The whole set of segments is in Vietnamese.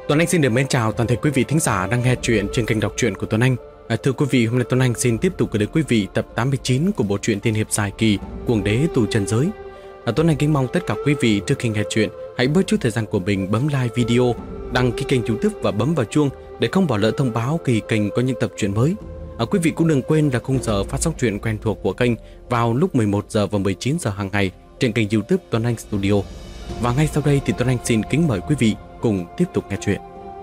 Tuấn Anh xin được mến chào toàn thể quý vị thính giả đang nghe chuyện trên kênh đọc truyện của Tuấn Anh. Thưa quý vị, hôm nay Tuấn Anh xin tiếp tục gửi đến quý vị tập 89 của bộ truyện tiên hiệp dài kỳ Cuồng Đế Tu Chân Giới. Tuấn Anh kính mong tất cả quý vị trước khi nghe chuyện hãy bớt chút thời gian của mình bấm like video, đăng ký kênh YouTube và bấm vào chuông để không bỏ lỡ thông báo khi kênh có những tập truyện mới. Quý vị cũng đừng quên là khung giờ phát sóng truyện quen thuộc của kênh vào lúc 11 giờ và 19 giờ hàng ngày trên kênh YouTube Tuấn Anh Studio. Và ngay sau đây thì Tuấn Anh xin kính mời quý vị cùng tiếp tục nghe chuyện.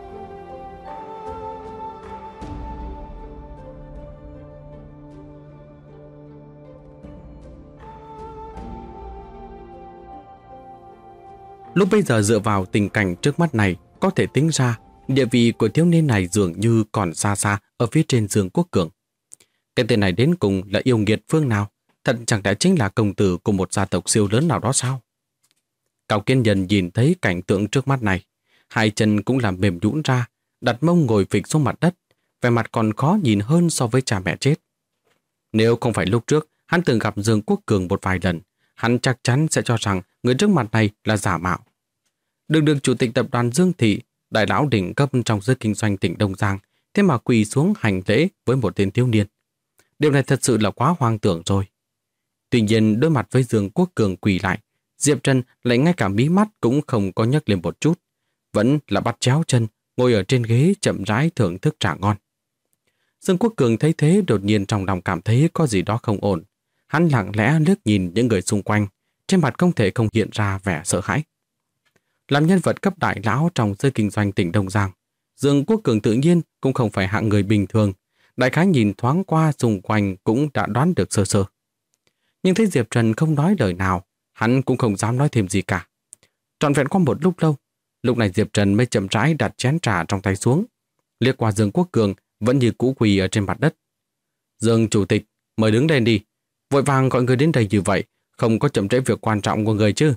Lúc bây giờ dựa vào tình cảnh trước mắt này, có thể tính ra địa vị của thiếu niên này dường như còn xa xa ở phía trên Dương Quốc Cường. Cái tên này đến cùng là yêu nghiệt phương nào? Thật chẳng lẽ chính là công tử của một gia tộc siêu lớn nào đó sao? Cao Kiên Nhân nhìn thấy cảnh tượng trước mắt này, hai chân cũng làm mềm nhũn ra, đặt mông ngồi phịch xuống mặt đất, vẻ mặt còn khó nhìn hơn so với cha mẹ chết. Nếu không phải lúc trước hắn từng gặp Dương Quốc Cường một vài lần, hắn chắc chắn sẽ cho rằng người trước mặt này là giả mạo. Được chủ tịch tập đoàn Dương Thị, đại lão đỉnh cấp trong giới kinh doanh tỉnh Đông Giang, thế mà quỳ xuống hành lễ với một tên thiếu niên. Điều này thật sự là quá hoang tưởng rồi. Tuy nhiên đối mặt với Dương Quốc Cường quỳ lại, Diệp Trần lại ngay cả mí mắt cũng không có nhấc lên một chút, vẫn là bắt chéo chân, ngồi ở trên ghế chậm rãi thưởng thức trà ngon. Dương Quốc Cường thấy thế đột nhiên trong lòng cảm thấy có gì đó không ổn. Hắn lặng lẽ liếc nhìn những người xung quanh, trên mặt không thể không hiện ra vẻ sợ hãi. Làm nhân vật cấp đại lão trong giới kinh doanh tỉnh Đông Giang, Dương Quốc Cường tự nhiên cũng không phải hạng người bình thường, đại khái nhìn thoáng qua xung quanh cũng đã đoán được sơ sơ. Nhưng thấy Diệp Trần không nói lời nào, hắn cũng không dám nói thêm gì cả. Trọn vẹn qua một lúc lâu, lúc này Diệp Trần mới chậm rãi đặt chén trà trong tay xuống, liếc qua Dương Quốc Cường vẫn như cũ quỳ ở trên mặt đất. Dương chủ tịch, mời đứng lên đi, vội vàng gọi người đến đây như vậy, không có chậm trễ việc quan trọng của người chứ.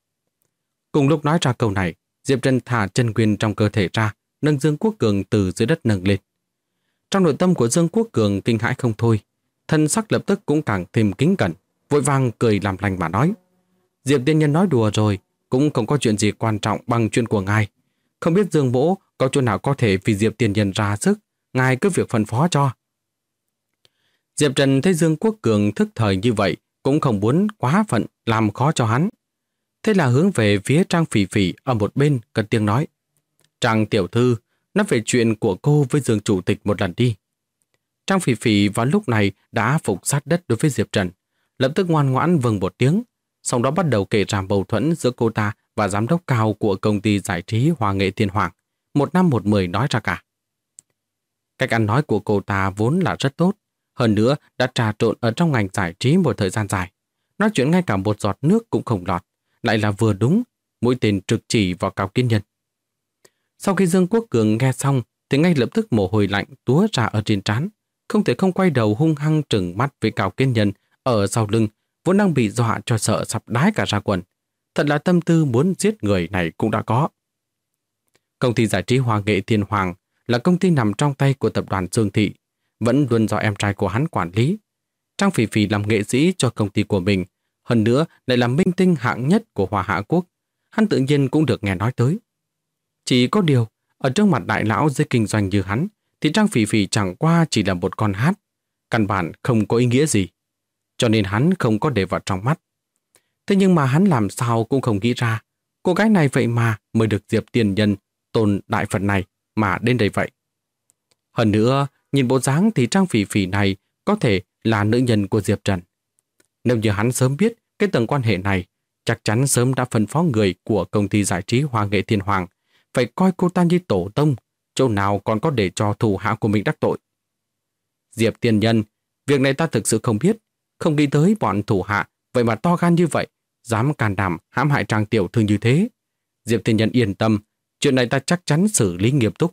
Cùng lúc nói ra câu này, Diệp Trần thả chân quyền trong cơ thể ra, nâng Dương Quốc Cường từ dưới đất nâng lên. Trong nội tâm của Dương Quốc Cường kinh hãi không thôi, thân sắc lập tức cũng càng thêm kính cẩn, vội vàng cười làm lành mà nói: Diệp tiên nhân nói đùa rồi, cũng không có chuyện gì quan trọng bằng chuyện của ngài. Không biết Dương Mỗ có chỗ nào có thể vì Diệp tiên nhân ra sức, ngài cứ việc phân phó cho. Diệp Trần thấy Dương Quốc Cường thức thời như vậy, cũng không muốn quá phận làm khó cho hắn. Thế là hướng về phía Trang Phỉ Phỉ ở một bên cất tiếng nói: Trang tiểu thư, nói về chuyện của cô với Dương chủ tịch một lần đi. Trang Phỉ Phỉ vào lúc này đã phục sát đất đối với Diệp Trần, lập tức ngoan ngoãn vâng một tiếng, sau đó bắt đầu kể ra mâu thuẫn giữa cô ta và giám đốc cao của công ty giải trí Hoa Nghệ Thiên Hoàng, một năm một mười nói ra cả. Cách ăn nói của cô ta vốn là rất tốt, hơn nữa đã trà trộn ở trong ngành giải trí một thời gian dài, nói chuyện ngay cả một giọt nước cũng không lọt, lại là vừa đúng, mũi tên trực chỉ vào Cao Kiên Nhân. Sau khi Dương Quốc Cường nghe xong thì ngay lập tức mồ hôi lạnh túa ra ở trên trán, không thể không quay đầu hung hăng trừng mắt với Cao Kiên Nhân ở sau lưng, vốn đang bị dọa cho sợ sắp đái cả ra quần. Thật là tâm tư muốn giết người này cũng đã có. Công ty giải trí Hoa Nghệ Thiên Hoàng là công ty nằm trong tay của tập đoàn Dương Thị, vẫn luôn do em trai của hắn quản lý. Trang Phỉ Phỉ làm nghệ sĩ cho công ty của mình, hơn nữa lại là minh tinh hạng nhất của Hoa Hạ Quốc, hắn tự nhiên cũng được nghe nói tới. Chỉ có điều, ở trước mặt đại lão giới kinh doanh như hắn, thì Trang Phỉ Phỉ chẳng qua chỉ là một con hát, căn bản không có ý nghĩa gì, cho nên hắn không có để vào trong mắt. Thế nhưng mà hắn làm sao cũng không nghĩ ra, cô gái này vậy mà mới được Diệp tiền nhân tôn đại Phật này mà đến đây vậy. Hơn nữa, nhìn bộ dáng thì Trang Phỉ Phỉ này có thể là nữ nhân của Diệp Trần. Nếu như hắn sớm biết cái tầng quan hệ này, chắc chắn sớm đã phân phó người của công ty giải trí Hoa Nghệ Thiên Hoàng phải coi cô ta như tổ tông, chỗ nào còn có để cho thủ hạ của mình đắc tội. Diệp tiền nhân, việc này ta thực sự không biết, không nghĩ tới bọn thủ hạ vậy mà to gan như vậy, dám can đảm hãm hại Trang tiểu thư như thế. Diệp tiền nhân yên tâm, chuyện này ta chắc chắn xử lý nghiêm túc.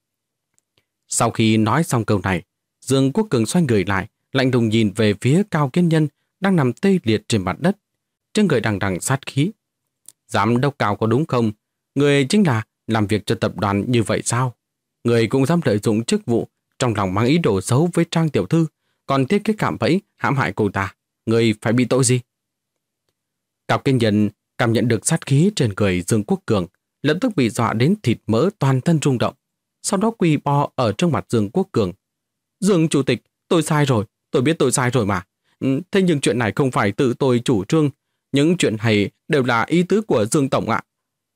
Sau khi nói xong câu này, Dương Quốc Cường xoay người lại, lạnh lùng nhìn về phía Cao Kiên Nhân đang nằm tê liệt trên mặt đất, trên người đằng đằng sát khí. Giám đốc Cao có đúng không? Người chính là làm việc cho tập đoàn như vậy sao? Người cũng dám lợi dụng chức vụ, trong lòng mang ý đồ xấu với Trang tiểu thư, còn thiết kế cạm bẫy hãm hại cô ta. Người phải bị tội gì? Cao Kiên Nhân cảm nhận được sát khí trên người Dương Quốc Cường, lập tức bị dọa đến thịt mỡ toàn thân rung động. Sau đó quỳ bò ở trước mặt Dương Quốc Cường. Dương chủ tịch, tôi sai rồi, tôi biết tôi sai rồi mà. Thế nhưng chuyện này không phải tự tôi chủ trương, những chuyện này đều là ý tứ của Dương Tổng ạ.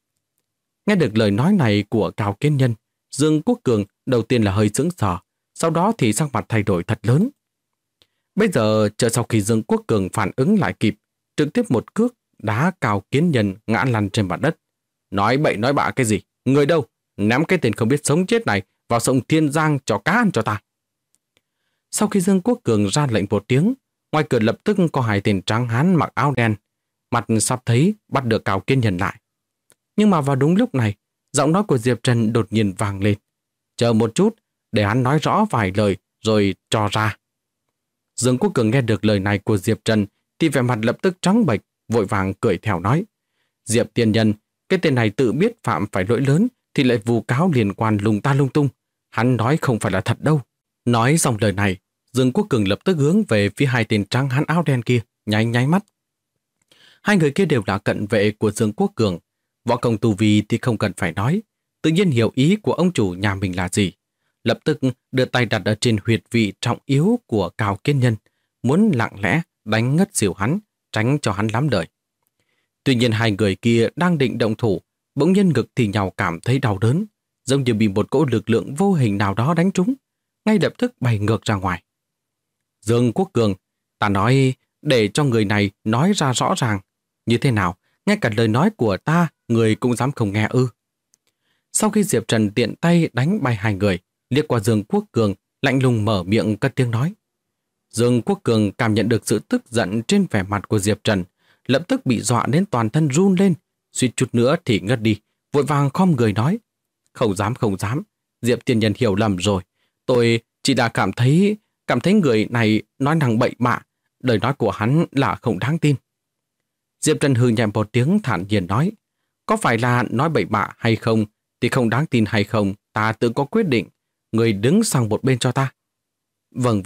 Nghe được lời nói này của Cao Kiến Nhân, Dương Quốc Cường đầu tiên là hơi sững sờ, sau đó thì sắc mặt thay đổi thật lớn. Bây giờ, chờ sau khi Dương Quốc Cường phản ứng lại kịp, trực tiếp một cước đá Cao Kiến Nhân ngã lăn trên mặt đất. Nói bậy nói bạ cái gì? Người đâu? Ném cái tên không biết sống chết này vào sông Thiên Giang cho cá ăn cho ta. Sau khi Dương Quốc Cường ra lệnh một tiếng, ngoài cửa lập tức có hai tên trắng hán mặc áo đen, mặt sắp thấy bắt được Cao Kiến Nhân lại. Nhưng mà vào đúng lúc này, giọng nói của Diệp Trần đột nhiên vang lên. Chờ một chút, để hắn nói rõ vài lời rồi cho ra. Dương Quốc Cường nghe được lời này của Diệp Trần thì vẻ mặt lập tức trắng bệch, vội vàng cười theo nói. Diệp tiên nhân, cái tên này tự biết phạm phải lỗi lớn thì lại vu cáo liên quan lung ta lung tung. Hắn nói không phải là thật đâu. Nói xong lời này, Dương Quốc Cường lập tức hướng về phía hai tên trắng hán áo đen kia, nháy nháy mắt. Hai người kia đều là cận vệ của Dương Quốc Cường. Võ công tu vi thì không cần phải nói, tự nhiên hiểu ý của ông chủ nhà mình là gì. Lập tức đưa tay đặt ở trên huyệt vị trọng yếu của Cao Kiến Nhân, muốn lặng lẽ đánh ngất xỉu hắn, tránh cho hắn lắm đời. Tuy nhiên hai người kia đang định động thủ, bỗng nhiên ngực thì nhào cảm thấy đau đớn, giống như bị một cỗ lực lượng vô hình nào đó đánh trúng, ngay lập tức bay ngược ra ngoài. Dương Quốc Cường, ta nói để cho người này nói ra rõ ràng, như thế nào, ngay cả lời nói của ta, người cũng dám không nghe ư. Sau khi Diệp Trần tiện tay đánh bay hai người, liếc qua Dương Quốc Cường, lạnh lùng mở miệng cất tiếng nói. Dương Quốc Cường cảm nhận được sự tức giận trên vẻ mặt của Diệp Trần, lập tức bị dọa đến toàn thân run lên, suýt chút nữa thì ngất đi, vội vàng khom người nói. Không dám, Diệp tiên nhân hiểu lầm rồi. Tôi chỉ đã cảm thấy người này nói năng bậy bạ, lời nói của hắn là không đáng tin. Diệp Trần hừ nhẹ một tiếng thản nhiên nói, có phải là nói bậy bạ hay không, thì không đáng tin hay không, ta tự có quyết định, người đứng sang một bên cho ta. Vâng.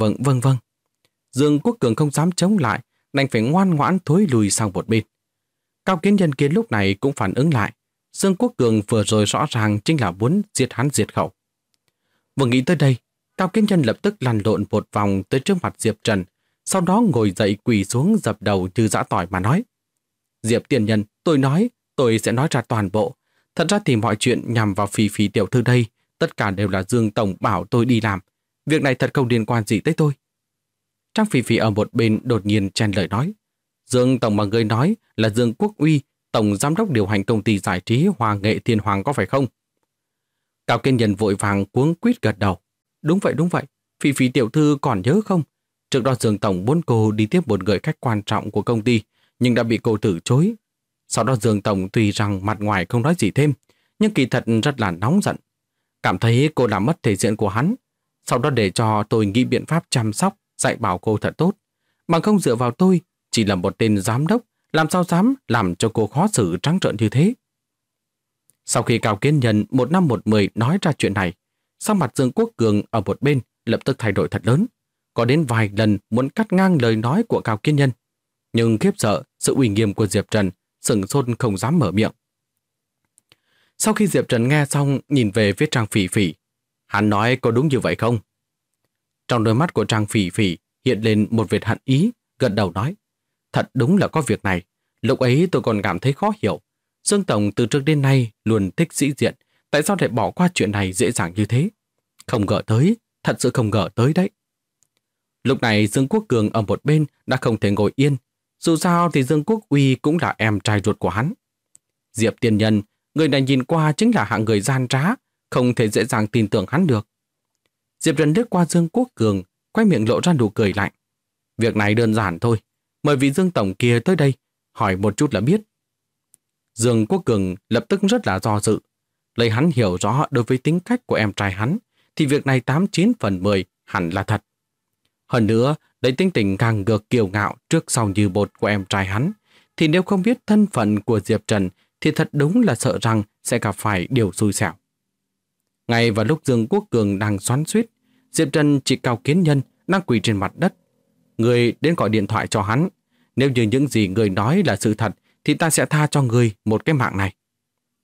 Dương Quốc Cường không dám chống lại, đành phải ngoan ngoãn thối lùi sang một bên. Cao Kiến Nhân kia lúc này cũng phản ứng lại, Dương Quốc Cường vừa rồi rõ ràng chính là muốn giết hắn diệt khẩu. Vừa nghĩ tới đây, Cao Kiến Nhân lập tức lăn lộn một vòng tới trước mặt Diệp Trần, sau đó ngồi dậy quỳ xuống dập đầu như giã tỏi mà nói. Diệp tiên nhân, tôi sẽ nói ra toàn bộ. Thật ra thì mọi chuyện nhằm vào Phỉ Phỉ tiểu thư đây, tất cả đều là Dương Tổng bảo tôi đi làm. Việc này thật không liên quan gì tới tôi. Trang Phỉ Phỉ ở một bên đột nhiên chen lời nói. Dương Tổng mà người nói là Dương Quốc Uy, Tổng Giám đốc điều hành công ty giải trí Hoa Nghệ Thiên Hoàng có phải không? Cao Kiến Nhân vội vàng cuống quýt gật đầu. Đúng vậy. Phỉ Phỉ tiểu thư còn nhớ không? Trước đó Dương Tổng muốn cô đi tiếp một người khách quan trọng của công ty, nhưng đã bị cô từ chối. Sau đó Dương Tổng tuy rằng mặt ngoài không nói gì thêm, nhưng kỳ thật rất là nóng giận. Cảm thấy cô đã mất thể diện của hắn. Sau đó để cho tôi nghĩ biện pháp chăm sóc, dạy bảo cô thật tốt. Bằng không dựa vào tôi, chỉ là một tên giám đốc, làm sao dám làm cho cô khó xử trắng trợn như thế. Sau khi Cao Kiến Nhân một năm một mười nói ra chuyện này, sắc mặt Dương Quốc Cường ở một bên lập tức thay đổi thật lớn. Có đến vài lần muốn cắt ngang lời nói của Cao Kiến Nhân, nhưng khiếp sợ sự uy nghiêm của Diệp Trần, sửng sốt không dám mở miệng. Sau khi Diệp Trần nghe xong nhìn về phía Trang Phỉ Phỉ, hắn nói có đúng như vậy không? Trong đôi mắt của Trang Phỉ Phỉ hiện lên một vệt hận ý, gật đầu nói. Thật đúng là có việc này, lúc ấy tôi còn cảm thấy khó hiểu. Dương Tổng từ trước đến nay luôn thích sĩ diện, tại sao lại bỏ qua chuyện này dễ dàng như thế? Không ngờ tới, thật sự không ngờ tới đấy. Lúc này Dương Quốc Cường ở một bên đã không thể ngồi yên, dù sao thì Dương Quốc Uy cũng là em trai ruột của hắn. Diệp tiên nhân, người này nhìn qua chính là hạng người gian trá, không thể dễ dàng tin tưởng hắn được. Diệp Trần liếc qua Dương Quốc Cường, quay miệng lộ ra nụ cười lạnh. Việc này đơn giản thôi, mời vị Dương Tổng kia tới đây, hỏi một chút là biết. Dương Quốc Cường lập tức rất là do dự. Lấy hắn hiểu rõ đối với tính cách của em trai hắn, thì việc này 89 phần 10 hẳn là thật. Hơn nữa, lấy tính tình càng ngược kiêu ngạo trước sau như bột của em trai hắn, thì nếu không biết thân phận của Diệp Trần thì thật đúng là sợ rằng sẽ gặp phải điều xui xẻo. Ngay vào lúc Dương Quốc Cường đang xoắn xuýt, Diệp Trần chỉ Cao Kiến Nhân đang quỳ trên mặt đất. Người đến gọi điện thoại cho hắn. Nếu như những gì người nói là sự thật thì ta sẽ tha cho người một cái mạng này.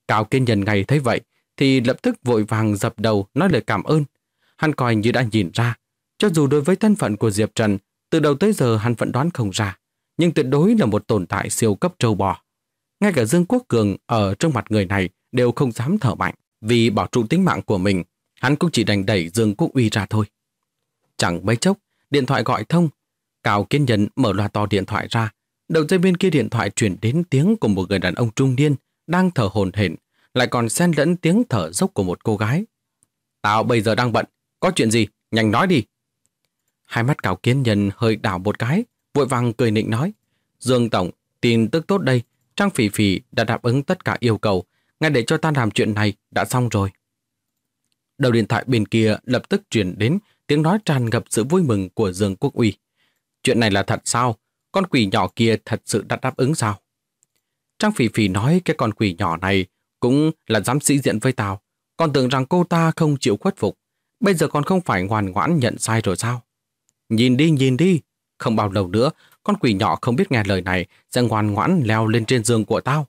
Cao Kiên Nhân ngay thấy vậy thì lập tức vội vàng dập đầu nói lời cảm ơn. Hắn coi như đã nhìn ra, cho dù đối với thân phận của Diệp Trần, từ đầu tới giờ hắn vẫn đoán không ra, nhưng tuyệt đối là một tồn tại siêu cấp trâu bò. Ngay cả Dương Quốc Cường ở trong mặt người này đều không dám thở mạnh, vì bảo trụ tính mạng của mình, hắn cũng chỉ đành đẩy Dương Quốc Uy ra thôi. Chẳng mấy chốc, điện thoại gọi thông. Cao Kiên Nhân mở loa to điện thoại ra. Đầu dây bên kia điện thoại truyền đến tiếng của một người đàn ông trung niên đang thở hổn hển, lại còn xen lẫn tiếng thở dốc của một cô gái. Tao bây giờ đang bận, có chuyện gì? Nhanh nói đi. Hai mắt Cao Kiên Nhân hơi đảo một cái, vội vàng cười nịnh nói. Dương Tổng, tin tức tốt đây. Trang Phỉ Phỉ đã đáp ứng tất cả yêu cầu. Ngay để cho ta làm chuyện này đã xong rồi. Đầu điện thoại bên kia lập tức truyền đến tiếng nói tràn ngập sự vui mừng của Dương Quốc Uy. Chuyện này là thật sao? Con quỷ nhỏ kia thật sự đã đáp ứng sao? Trang Phỉ Phỉ nói cái con quỷ nhỏ này cũng là dám sĩ diện với tao. Còn tưởng rằng cô ta không chịu khuất phục. Bây giờ còn không phải ngoan ngoãn nhận sai rồi sao? Nhìn đi. Không bao lâu nữa, con quỷ nhỏ không biết nghe lời này sẽ ngoan ngoãn leo lên trên giường của tao.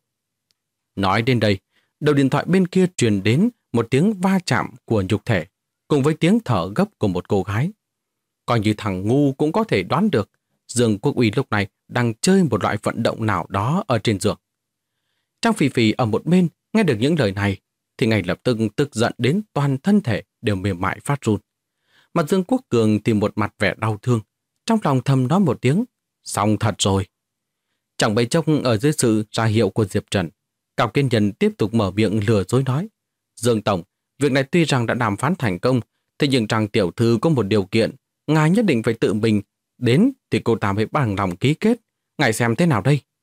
Nói đến đây, đầu điện thoại bên kia truyền đến một tiếng va chạm của nhục thể, cùng với tiếng thở gấp của một cô gái. Coi như thằng ngu cũng có thể đoán được, Dương Quốc Uy lúc này đang chơi một loại vận động nào đó ở trên giường. Trang Phỉ Phỉ ở một bên nghe được những lời này, thì ngay lập tức tức giận đến toàn thân thể đều mềm mại phát run. Mặt Dương Quốc Cường thì một mặt vẻ đau thương, trong lòng thầm nói một tiếng, xong thật rồi. Chẳng bấy chốc ở dưới sự ra hiệu của Diệp Trần, Cao Kiên Nhân tiếp tục mở miệng lừa dối nói. Dương Tổng, việc này tuy rằng đã đàm phán thành công, thế nhưng Trang tiểu thư có một điều kiện, ngài nhất định phải tự mình đến thì cô ta mới bằng lòng ký kết. Ngài xem thế nào đây?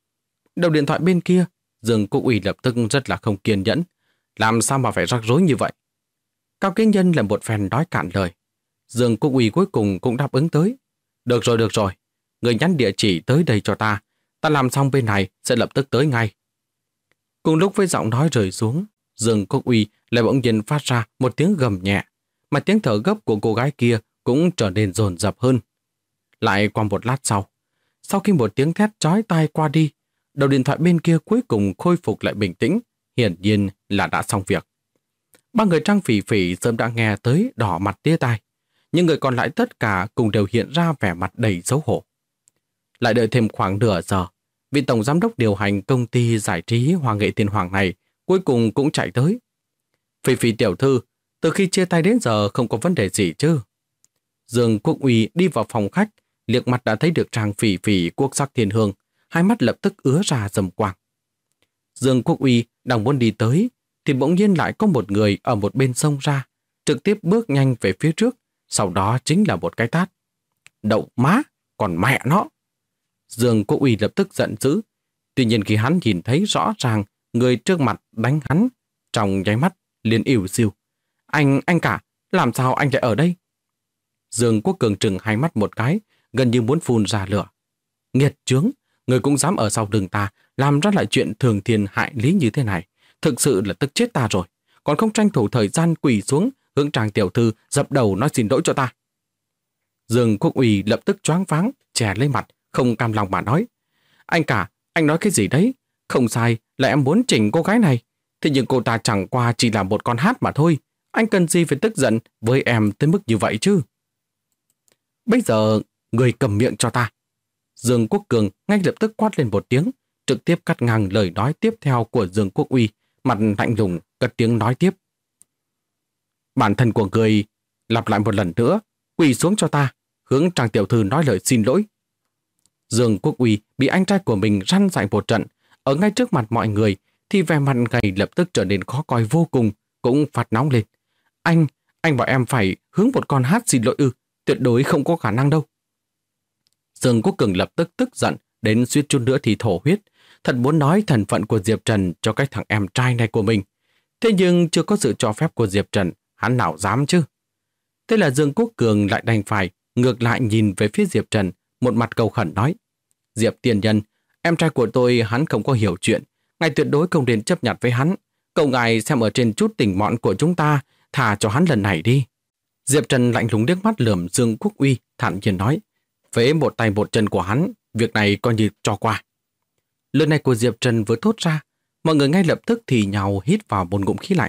Đầu điện thoại bên kia, Dương Quốc Uy lập tức rất là không kiên nhẫn. Làm sao mà phải rắc rối như vậy? Cao Kiên Nhân là một phen nói cạn lời. Dương Quốc Uy cuối cùng cũng đáp ứng tới. Được rồi. Người nhắn địa chỉ tới đây cho ta. Ta làm xong bên này sẽ lập tức tới ngay. Cùng lúc với giọng nói rơi xuống, Dương Quốc Uy lại bỗng nhiên phát ra một tiếng gầm nhẹ, mà tiếng thở gấp của cô gái kia cũng trở nên dồn dập hơn. Lại qua một lát sau khi một tiếng thét chói tai qua đi, đầu điện thoại bên kia cuối cùng khôi phục lại bình tĩnh, hiển nhiên là đã xong việc. Ba người Trang Phỉ Phỉ sớm đã nghe tới đỏ mặt tía tai, nhưng người còn lại tất cả cùng đều hiện ra vẻ mặt đầy xấu hổ. Lại đợi thêm khoảng nửa giờ, vị tổng giám đốc điều hành công ty giải trí Hoa Nghệ Thiên Hoàng này cuối cùng cũng chạy tới. Phỉ Phỉ tiểu thư, từ khi chia tay đến giờ không có vấn đề gì chứ? Dương Quốc Uy đi vào phòng khách, liếc mặt đã thấy được Trang Phỉ Phỉ quốc sắc thiên hương, hai mắt lập tức ứa ra rầm quang. Dương Quốc Uy đang muốn đi tới, thì bỗng nhiên lại có một người ở một bên xông ra, trực tiếp bước nhanh về phía trước, sau đó chính là một cái tát. Đậu má, còn mẹ nó! Dương Quốc Uy lập tức giận dữ, tuy nhiên khi hắn nhìn thấy rõ ràng người trước mặt đánh hắn, trong nháy mắt liền ỉu xìu. Anh cả, làm sao anh lại ở đây? Dương Quốc Cường trừng hai mắt một cái, gần như muốn phun ra lửa. Nghiệt chướng, người cũng dám ở sau lưng ta, làm ra lại chuyện thường thiên hại lý như thế này. Thực sự là tức chết ta rồi, còn không tranh thủ thời gian quỳ xuống, hướng Trang tiểu thư dập đầu nói xin lỗi cho ta. Dương Quốc Uy lập tức choáng váng, chè lên mặt, không cam lòng mà nói. Anh cả, anh nói cái gì đấy? Không sai, là em muốn chỉnh cô gái này. Thế nhưng cô ta chẳng qua chỉ là một con hát mà thôi. Anh cần gì phải tức giận với em tới mức như vậy chứ? Bây giờ, người cầm miệng cho ta. Dương Quốc Cường ngay lập tức quát lên một tiếng, trực tiếp cắt ngang lời nói tiếp theo của Dương Quốc Uy, mặt lạnh lùng, cất tiếng nói tiếp. Bản thân của người lặp lại một lần nữa, quỳ xuống cho ta, hướng Trang tiểu thư nói lời xin lỗi. Dương Quốc Uy bị anh trai của mình răn dạy một trận, ở ngay trước mặt mọi người, thì vẻ mặt gầy lập tức trở nên khó coi vô cùng, cũng phát nóng lên. Anh bảo em phải hướng một con hát xin lỗi ư? Tuyệt đối không có khả năng đâu. Dương Quốc Cường lập tức tức giận, đến suýt chút nữa thì thổ huyết. Thật muốn nói thân phận của Diệp Trần cho cái thằng em trai này của mình. Thế nhưng chưa có sự cho phép của Diệp Trần, hắn nào dám chứ? Thế là Dương Quốc Cường lại đành phải ngược lại nhìn về phía Diệp Trần, một mặt cầu khẩn nói. Diệp tiền nhân, em trai của tôi hắn không có hiểu chuyện, ngài tuyệt đối không nên chấp nhận với hắn. Cầu ngài xem ở trên chút tình mọn của chúng ta, thả cho hắn lần này đi. Diệp Trần lạnh lùng liếc mắt lườm Dương Quốc Uy, thản nhiên nói. Phế một tay một chân của hắn, việc này coi như cho qua. Lời này của Diệp Trần vừa thốt ra, Mọi người ngay lập tức thì nhau hít vào một ngụm khí lạnh.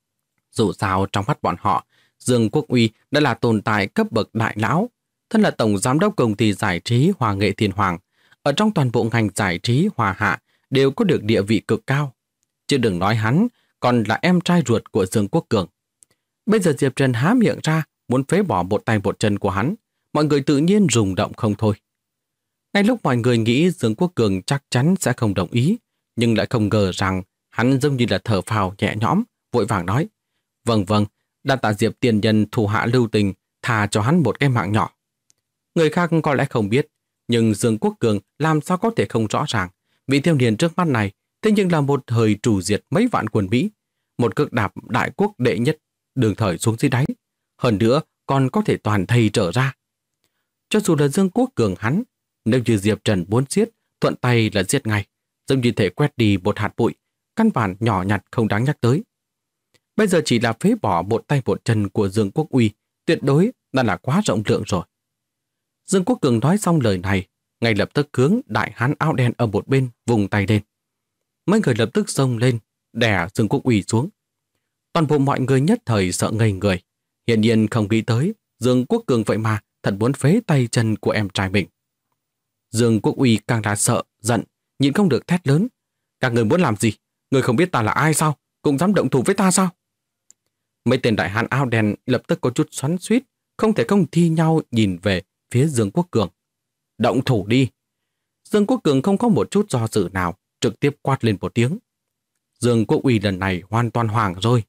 Dù sao trong mắt bọn họ, Dương Quốc Uy đã là tồn tại cấp bậc đại lão, thân là tổng giám đốc công ty giải trí Hòa nghệ Thiên Hoàng, ở trong toàn bộ ngành giải trí Hòa Hạ đều có được địa vị cực cao. Chứ đừng nói hắn còn là em trai ruột của Dương Quốc Cường. Bây giờ Diệp Trần há miệng ra muốn phế bỏ một tay một chân của hắn, mọi người tự nhiên rung động không thôi. Ngay lúc mọi người nghĩ Dương Quốc Cường chắc chắn sẽ không đồng ý, nhưng lại không ngờ rằng hắn giống như là thở phào nhẹ nhõm, vội vàng nói: Vâng vâng, đa tạ Diệp tiền nhân thủ hạ lưu tình, tha cho hắn một cái mạng nhỏ. Người khác có lẽ không biết, nhưng Dương Quốc Cường làm sao có thể không rõ ràng. Vị thiếu niên trước mắt này thế nhưng là một thời trù diệt mấy vạn quân Mỹ, một cước đạp đại quốc đệ nhất đường thời xuống dưới đáy, hơn nữa còn có thể toàn thây trở ra. Cho dù là Dương Quốc Cường hắn, nếu như Diệp Trần muốn giết, thuận tay là giết ngay, giống như thể quét đi một hạt bụi, căn bản nhỏ nhặt không đáng nhắc tới. Bây giờ chỉ là phế bỏ một tay một chân của Dương Quốc Uy, tuyệt đối đã là quá rộng lượng rồi. Dương Quốc Cường nói xong lời này, ngay lập tức hướng đại hán áo đen ở một bên vùng tay lên. Mấy người lập tức xông lên, đè Dương Quốc Uy xuống. Toàn bộ mọi người nhất thời sợ ngây người, hiển nhiên không nghĩ tới Dương Quốc Cường vậy mà thật muốn phế tay chân của em trai mình. Dương Quốc Uy càng là sợ, giận, nhịn không được thét lớn: Các người muốn làm gì? Người không biết ta là ai sao? Cũng dám động thủ với ta sao? Mấy tên đại hán áo đen lập tức có chút xoắn xuýt, không thể không thi nhau nhìn về phía Dương Quốc Cường. Động thủ đi! Dương Quốc Cường không có một chút do dự nào, trực tiếp quát lên một tiếng. Dương Quốc Uy lần này hoàn toàn hoảng rồi.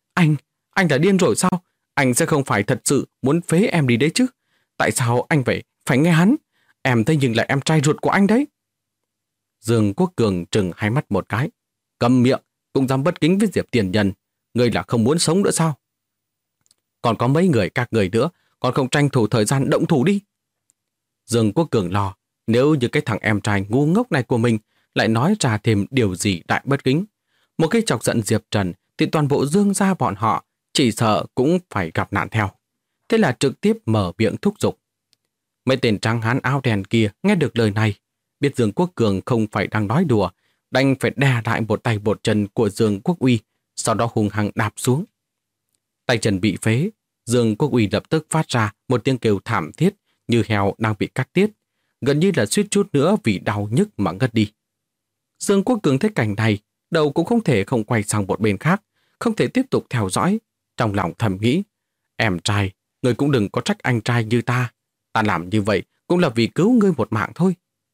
Anh đã điên rồi sao? Anh sẽ không phải thật sự muốn phế em đi đấy chứ? Tại sao anh phải nghe hắn? Em thấy nhưng là em trai ruột của anh đấy. Dương Quốc Cường trừng hai mắt một cái. Câm miệng, cũng dám bất kính với Diệp tiền nhân. Ngươi là không muốn sống nữa sao? Còn có mấy người các người nữa, còn không tranh thủ thời gian động thủ đi. Dương Quốc Cường lo, nếu như cái thằng em trai ngu ngốc này của mình lại nói ra thêm điều gì đại bất kính, một cái chọc giận Diệp Trần thì toàn bộ Dương gia bọn họ chỉ sợ cũng phải gặp nạn theo. Thế là trực tiếp mở miệng thúc giục. Mấy tên trắng hán áo đen kia nghe được lời này, biết Dương Quốc Cường không phải đang nói đùa, đành phải đè lại một tay một chân của Dương Quốc Uy, sau đó hung hăng đạp xuống. Tay chân bị phế, Dương Quốc Uy lập tức phát ra một tiếng kêu thảm thiết như heo đang bị cắt tiết, gần như là suýt chút nữa vì đau nhức mà ngất đi. Dương Quốc Cường thấy cảnh này, đầu cũng không thể không quay sang một bên khác, không thể tiếp tục theo dõi, trong lòng thầm nghĩ: Em trai, người cũng đừng có trách anh trai như ta. Ta làm như vậy cũng là vì cứu ngươi một mạng thôi.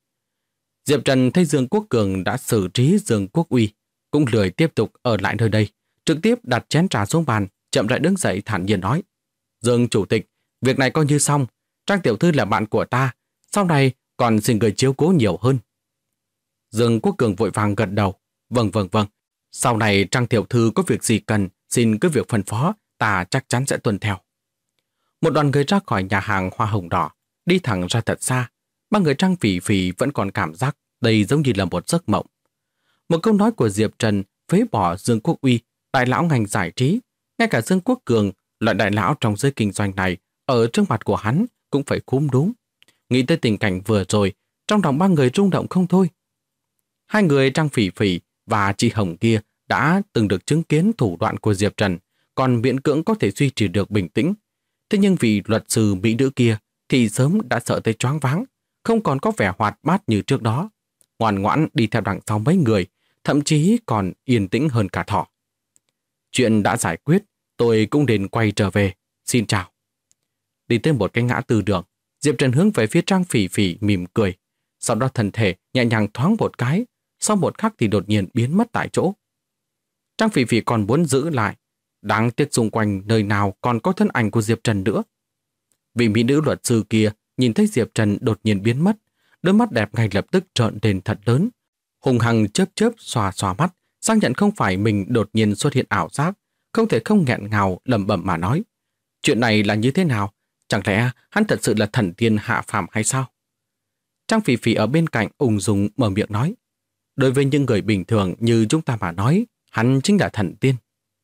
Diệp Trần thấy Dương Quốc Cường đã xử trí Dương Quốc Uy, cũng lười tiếp tục ở lại nơi đây, trực tiếp đặt chén trà xuống bàn, chậm rãi đứng dậy thản nhiên nói: Dương chủ tịch, việc này coi như xong. Trang tiểu thư là bạn của ta, sau này còn xin người chiếu cố nhiều hơn. Dương Quốc Cường vội vàng gật đầu: Vâng. Sau này Trang tiểu thư có việc gì cần, xin cứ việc phân phó, ta chắc chắn sẽ tuân theo. Một đoàn người ra khỏi nhà hàng Hoa Hồng Đỏ, đi thẳng ra thật xa. Ba người Trang Phỉ Phỉ vẫn còn cảm giác đây giống như là một giấc mộng. Một câu nói của Diệp Trần phế bỏ Dương Quốc Uy, đại lão ngành giải trí, ngay cả Dương Quốc Cường, loại đại lão trong giới kinh doanh này, ở trước mặt của hắn cũng phải cúm đúng. Nghĩ tới tình cảnh vừa rồi, trong lòng ba người rung động không thôi. Hai người Trang Phỉ Phỉ và chị Hồng kia đã từng được chứng kiến thủ đoạn của Diệp Trần, còn miễn cưỡng có thể duy trì được bình tĩnh. Thế nhưng vị luật sư mỹ nữ kia thì sớm đã sợ tới choáng váng, không còn có vẻ hoạt bát như trước đó. Ngoan ngoãn đi theo đằng sau mấy người, thậm chí còn yên tĩnh hơn cả thỏ. Chuyện đã giải quyết, tôi cũng đến quay trở về. Xin chào. Đi tới một cái ngã tư đường, Diệp Trần hướng về phía Trang Phỉ Phỉ mỉm cười. Sau đó thân thể nhẹ nhàng thoáng một cái, sau một khắc thì đột nhiên biến mất tại chỗ. Trang Phỉ Phỉ còn muốn giữ lại, đáng tiếc xung quanh nơi nào còn có thân ảnh của Diệp Trần nữa. Vị mỹ nữ luật sư kia nhìn thấy Diệp Trần đột nhiên biến mất, đôi mắt đẹp ngay lập tức trợn lên thật lớn, hùng hăng chớp chớp xòa xòa mắt, xác nhận không phải mình đột nhiên xuất hiện ảo giác, không thể không nghẹn ngào lẩm bẩm mà nói: Chuyện này là như thế nào? Chẳng lẽ hắn thật sự là thần tiên hạ phàm hay sao? Trang Phỉ Phỉ ở bên cạnh ung dung mở miệng nói: Đối với những người bình thường như chúng ta mà nói, hắn chính là thần tiên.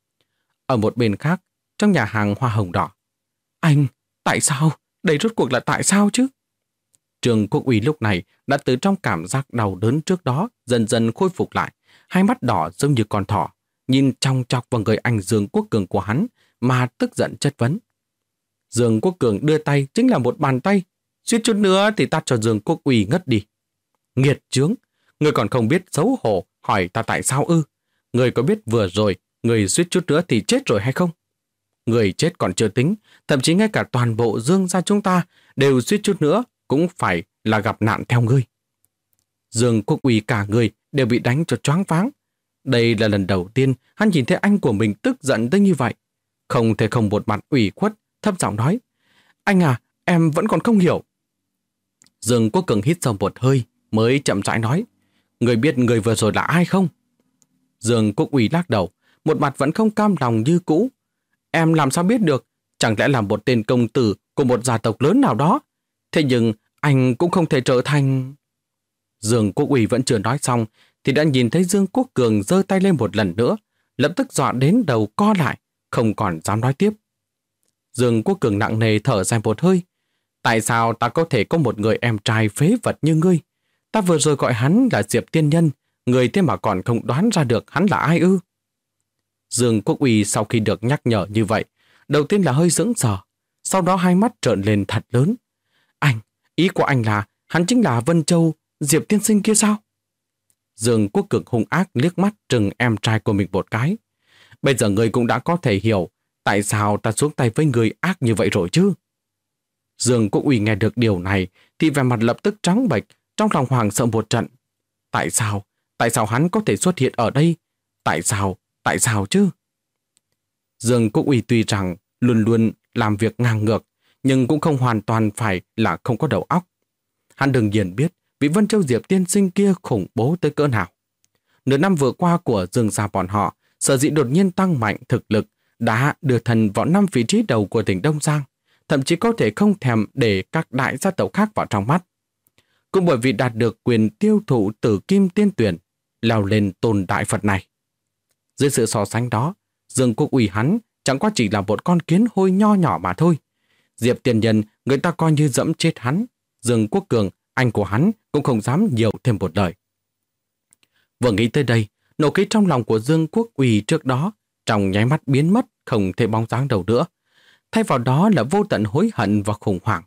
Ở một bên khác, trong nhà hàng Hoa Hồng Đỏ: Anh, tại sao? Đây rốt cuộc là tại sao chứ? Trương Quốc Uy lúc này đã từ trong cảm giác đau đớn trước đó dần dần khôi phục lại, hai mắt đỏ giống như con thỏ, nhìn chòng chọc vào người anh Dương Quốc Cường của hắn mà tức giận chất vấn. Dương Quốc Cường đưa tay chính là một bàn tay, suýt chút nữa thì tát cho Dương Quốc Uy ngất đi. Nghiệt chướng, người còn không biết xấu hổ hỏi ta tại sao ư? Người có biết vừa rồi người suýt chút nữa thì chết rồi hay không? Người chết còn chưa tính, thậm chí ngay cả toàn bộ Dương gia chúng ta đều suýt chút nữa cũng phải là gặp nạn theo ngươi. Dương Quốc Uy cả người đều bị đánh cho choáng váng. Đây là lần đầu tiên hắn nhìn thấy anh của mình tức giận tới như vậy. Không thể không một mặt ủy khuất, thấp giọng nói. Anh à, em vẫn còn không hiểu. Dương Quốc Cường hít sâu một hơi, mới chậm rãi nói. Người biết người vừa rồi là ai không? Dương Quốc Uy lắc đầu, một mặt vẫn không cam lòng như cũ. Em làm sao biết được? Chẳng lẽ là một tên công tử của một gia tộc lớn nào đó? Thế nhưng anh cũng không thể trở thành... Dương Quốc Uy vẫn chưa nói xong thì đã nhìn thấy Dương Quốc Cường giơ tay lên một lần nữa, lập tức dọa đến đầu co lại, không còn dám nói tiếp. Dương Quốc Cường nặng nề thở dài một hơi. Tại sao ta có thể có một người em trai phế vật như ngươi? Ta vừa rồi gọi hắn là Diệp Tiên Nhân, người thế mà còn không đoán ra được hắn là ai ư? Dương Quốc Uy sau khi được nhắc nhở như vậy, đầu tiên là hơi sững sờ, sau đó hai mắt trợn lên thật lớn. Anh, ý của anh là hắn chính là Vân Châu, Diệp tiên sinh kia sao? Dương Quốc Cường hung ác liếc mắt trừng em trai của mình một cái. Bây giờ người cũng đã có thể hiểu tại sao ta xuống tay với người ác như vậy rồi chứ? Dương Quốc Uy nghe được điều này thì vẻ mặt lập tức trắng bệch, trong lòng hoảng sợ một trận. Tại sao? Tại sao hắn có thể xuất hiện ở đây? Tại sao? Tại sao chứ? Dương Quốc Uy tuy rằng luôn luôn làm việc ngang ngược, nhưng cũng không hoàn toàn phải là không có đầu óc. Hắn đương nhiên biết vị Vân Châu Diệp tiên sinh kia khủng bố tới cỡ nào. Nửa năm vừa qua của Dương gia bọn họ, sở dĩ đột nhiên tăng mạnh thực lực đã đưa thần vào 5 vị trí đầu của tỉnh Đông Giang, thậm chí có thể không thèm để các đại gia tộc khác vào trong mắt. Cũng bởi vì đạt được quyền tiêu thụ Tử Kim Tiên Tuyển, leo lên tôn đại Phật này. Dưới sự so sánh đó, Dương Quốc Uy hắn chẳng qua chỉ là một con kiến hôi nho nhỏ mà thôi. Diệp Tiền Nhân người ta coi như dẫm chết hắn. Dương Quốc Cường, anh của hắn cũng không dám nhiều thêm một lời. Vừa nghĩ tới đây, nộ khí trong lòng của Dương Quốc Uy trước đó trong nháy mắt biến mất, không thể bóng dáng đâu nữa. Thay vào đó là vô tận hối hận và khủng hoảng.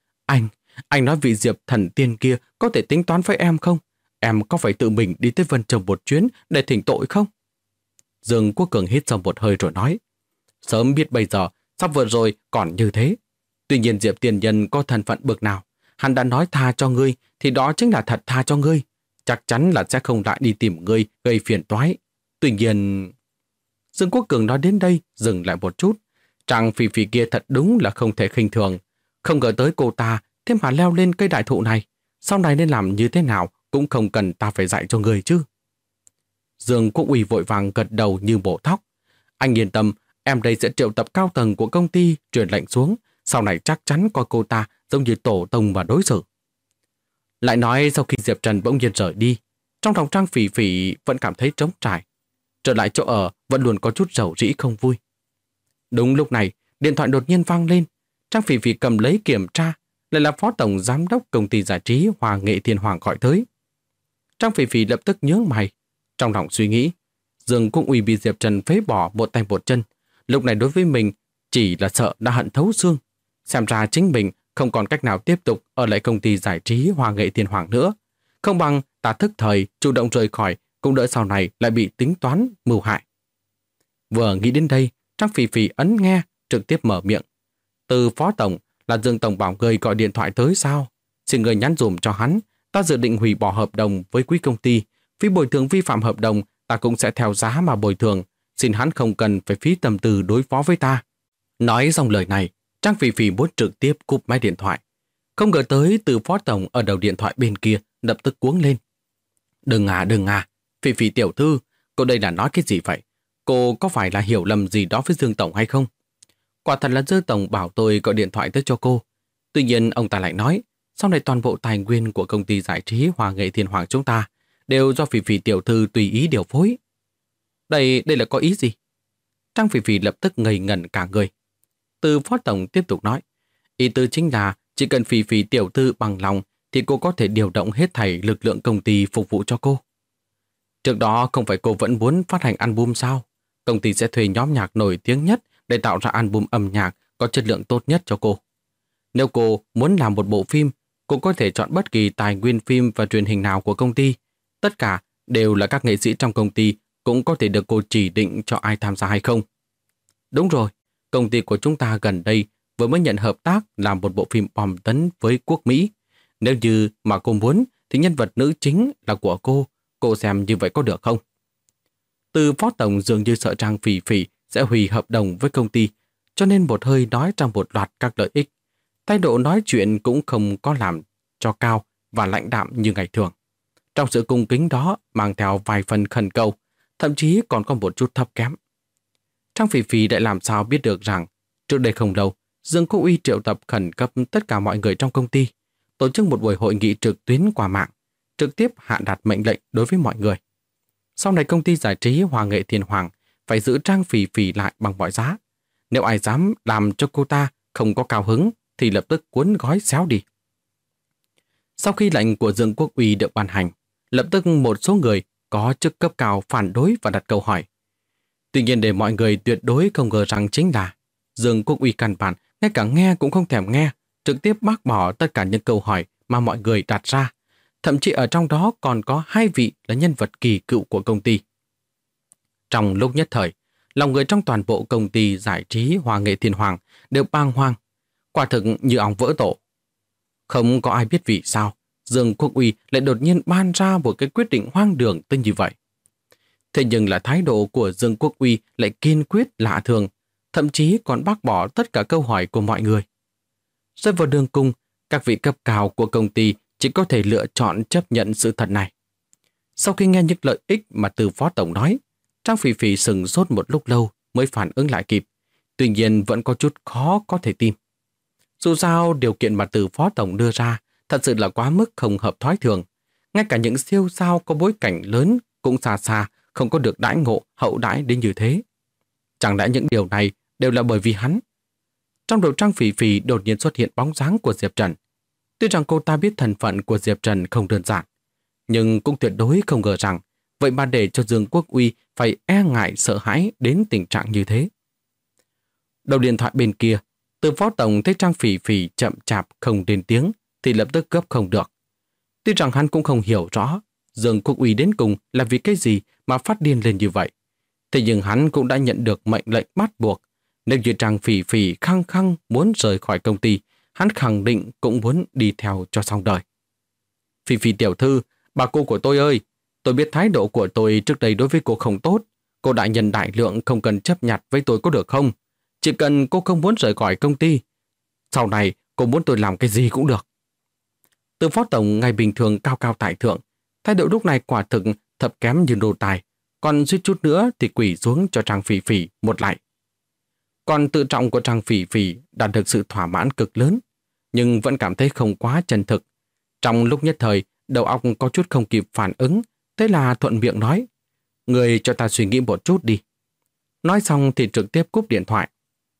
Anh nói vị Diệp thần tiên kia có thể tính toán với em không? Em có phải tự mình đi tới Vân Châu một chuyến để thỉnh tội không? Dương Quốc Cường hít sâu một hơi rồi nói. Sớm biết bây giờ, sắp vừa rồi còn như thế. Tuy nhiên Diệp Tiền Nhân có thân phận bậc nào, hắn đã nói tha cho ngươi thì đó chính là thật tha cho ngươi. Chắc chắn là sẽ không lại đi tìm ngươi gây phiền toái. Tuy nhiên... Dương Quốc Cường nói đến đây dừng lại một chút. Trang Phi Phi kia thật đúng là không thể khinh thường. Không ngờ tới cô ta thêm mà leo lên cây đại thụ này. Sau này nên làm như thế nào cũng không cần ta phải dạy cho người chứ. Dương Quốc Uy vội vàng gật đầu như bổ thóc. Anh yên tâm, em đây sẽ triệu tập cao tầng của công ty truyền lệnh xuống. Sau này chắc chắn coi cô ta giống như tổ tông và đối xử. Lại nói sau khi Diệp Trần bỗng nhiên rời đi, trong lòng Trang Phỉ Phỉ vẫn cảm thấy trống trải. Trở lại chỗ ở vẫn luôn có chút rầu rĩ không vui. Đúng lúc này, điện thoại đột nhiên vang lên. Trang Phỉ Phỉ cầm lấy kiểm tra, lại là Phó Tổng Giám đốc Công ty Giải trí Hòa Nghệ Thiên Hoàng gọi tới. Trang Phỉ Phỉ lập tức nhướng mày, trong lòng suy nghĩ, Dương Quốc Uy bị Diệp Trần phế bỏ một tay một chân, lúc này đối với mình chỉ là sợ đã hận thấu xương. Xem ra chính mình không còn cách nào tiếp tục ở lại công ty giải trí Hòa Nghệ Thiên Hoàng nữa. Không bằng ta thức thời chủ động rời khỏi, cũng đỡ sau này lại bị tính toán mưu hại. Vừa nghĩ đến đây, Trang Phỉ Phỉ ấn nghe, trực tiếp mở miệng. Từ Phó Tổng là Dương Tổng bảo người gọi điện thoại tới sao? Xin người nhắn dùm cho hắn, ta dự định hủy bỏ hợp đồng với quý công ty. Phí bồi thường vi phạm hợp đồng, ta cũng sẽ theo giá mà bồi thường. Xin hắn không cần phải phí tâm tư đối phó với ta. Nói xong lời này, Trang Phỉ Phỉ muốn trực tiếp cúp máy điện thoại. Không ngờ tới Từ Phó Tổng ở đầu điện thoại bên kia lập tức cuống lên. Đừng à, Phỉ Phỉ tiểu thư, cô đây là nói cái gì vậy? Cô có phải là hiểu lầm gì đó với Dương Tổng hay không? Quả thật là Dương Tổng bảo tôi gọi điện thoại tới cho cô. Tuy nhiên ông ta lại nói, sau này toàn bộ tài nguyên của công ty giải trí Hòa Nghệ Thiên Hoàng chúng ta đều do Phỉ Phỉ tiểu thư tùy ý điều phối. Đây là có ý gì? Trang Phỉ Phỉ lập tức ngây ngẩn cả người. Từ Phó Tổng tiếp tục nói, ý tư chính là chỉ cần Phỉ Phỉ tiểu thư bằng lòng thì cô có thể điều động hết thảy lực lượng công ty phục vụ cho cô. Trước đó không phải cô vẫn muốn phát hành album sao? Công ty sẽ thuê nhóm nhạc nổi tiếng nhất để tạo ra album âm nhạc có chất lượng tốt nhất cho cô. Nếu cô muốn làm một bộ phim, cô có thể chọn bất kỳ tài nguyên phim và truyền hình nào của công ty. Tất cả đều là các nghệ sĩ trong công ty, cũng có thể được cô chỉ định cho ai tham gia hay không. Đúng rồi, công ty của chúng ta gần đây vừa mới nhận hợp tác làm một bộ phim bom tấn với quốc Mỹ. Nếu như mà cô muốn thì nhân vật nữ chính là của cô xem như vậy có được không? Từ phó tổng dường như sợ Trang Phỉ Phỉ sẽ hủy hợp đồng với công ty, cho nên một hơi nói trong một loạt các lợi ích. Thái độ nói chuyện cũng không có làm cho cao và lãnh đạm như ngày thường. Trong sự cung kính đó mang theo vài phần khẩn cầu, thậm chí còn có một chút thấp kém. Trang Phỉ Phỉ đã làm sao biết được rằng trước đây không lâu, Dương Quốc Uy triệu tập khẩn cấp tất cả mọi người trong công ty, tổ chức một buổi hội nghị trực tuyến qua mạng, trực tiếp hạ đạt mệnh lệnh đối với mọi người. Sau này công ty giải trí Hoa Nghệ Thiên Hoàng phải giữ Trang Phỉ Phỉ lại bằng mọi giá. Nếu ai dám làm cho cô ta không có cao hứng thì lập tức cuốn gói xéo đi. Sau khi lệnh của Dương Quốc Uy được ban hành, lập tức một số người có chức cấp cao phản đối và đặt câu hỏi. Tuy nhiên để mọi người tuyệt đối không ngờ rằng chính là Dương Quốc Uy căn bản ngay cả nghe cũng không thèm nghe, trực tiếp bác bỏ tất cả những câu hỏi mà mọi người đặt ra. Thậm chí ở trong đó còn có 2 vị là nhân vật kỳ cựu của công ty. Trong lúc nhất thời, lòng người trong toàn bộ công ty giải trí Hoa Nghệ Thiên Hoàng đều bàng hoàng, quả thực như ong vỡ tổ. Không có ai biết vì sao Dương Quốc Uy lại đột nhiên ban ra một cái quyết định hoang đường tới như vậy. Thế nhưng là thái độ của Dương Quốc Uy lại kiên quyết lạ thường, thậm chí còn bác bỏ tất cả câu hỏi của mọi người. Rơi vào đường cùng, các vị cấp cao của công ty chỉ có thể lựa chọn chấp nhận sự thật này. Sau khi nghe những lợi ích mà từ phó tổng nói, Trang Phỉ Phỉ sừng sốt một lúc lâu mới phản ứng lại kịp, tuy nhiên vẫn có chút khó có thể tin. Dù sao, điều kiện mà từ phó tổng đưa ra thật sự là quá mức không hợp thói thường. Ngay cả những siêu sao có bối cảnh lớn cũng xa xa không có được đãi ngộ hậu đãi đến như thế. Chẳng lẽ những điều này đều là bởi vì hắn? Trong đầu Trang Phỉ Phỉ đột nhiên xuất hiện bóng dáng của Diệp Trần. Tuy rằng cô ta biết thân phận của Diệp Trần không đơn giản, nhưng cũng tuyệt đối không ngờ rằng vậy mà để cho Dương Quốc Uy phải e ngại sợ hãi đến tình trạng như thế. Đầu điện thoại bên kia, từ phó tổng thấy Trang Phỉ Phỉ chậm chạp không lên tiếng thì lập tức gấp không được. Tuy rằng hắn cũng không hiểu rõ Dương Quốc Uy đến cùng là vì cái gì mà phát điên lên như vậy. Thế nhưng hắn cũng đã nhận được mệnh lệnh bắt buộc. Nếu như Trang Phỉ Phỉ khăng khăng muốn rời khỏi công ty, hắn khẳng định cũng muốn đi theo cho xong đời. Phỉ Phỉ tiểu thư, bà cô của tôi ơi, tôi biết thái độ của tôi trước đây đối với cô không tốt. Cô đại nhân đại lượng không cần chấp nhặt với tôi có được không? Chỉ cần cô không muốn rời khỏi công ty, sau này cô muốn tôi làm cái gì cũng được. Từ phó tổng ngày bình thường cao cao tại thượng, thái độ lúc này quả thực thập kém như nô tài, còn suýt chút nữa thì quỳ xuống cho Trang Phỉ Phỉ một lạy. Còn tự trọng của Trang Phỉ Phỉ đạt được sự thỏa mãn cực lớn, nhưng vẫn cảm thấy không quá chân thực. Trong lúc nhất thời, đầu óc có chút không kịp phản ứng, thế là thuận miệng nói, người cho ta suy nghĩ một chút đi. Nói xong thì trực tiếp cúp điện thoại.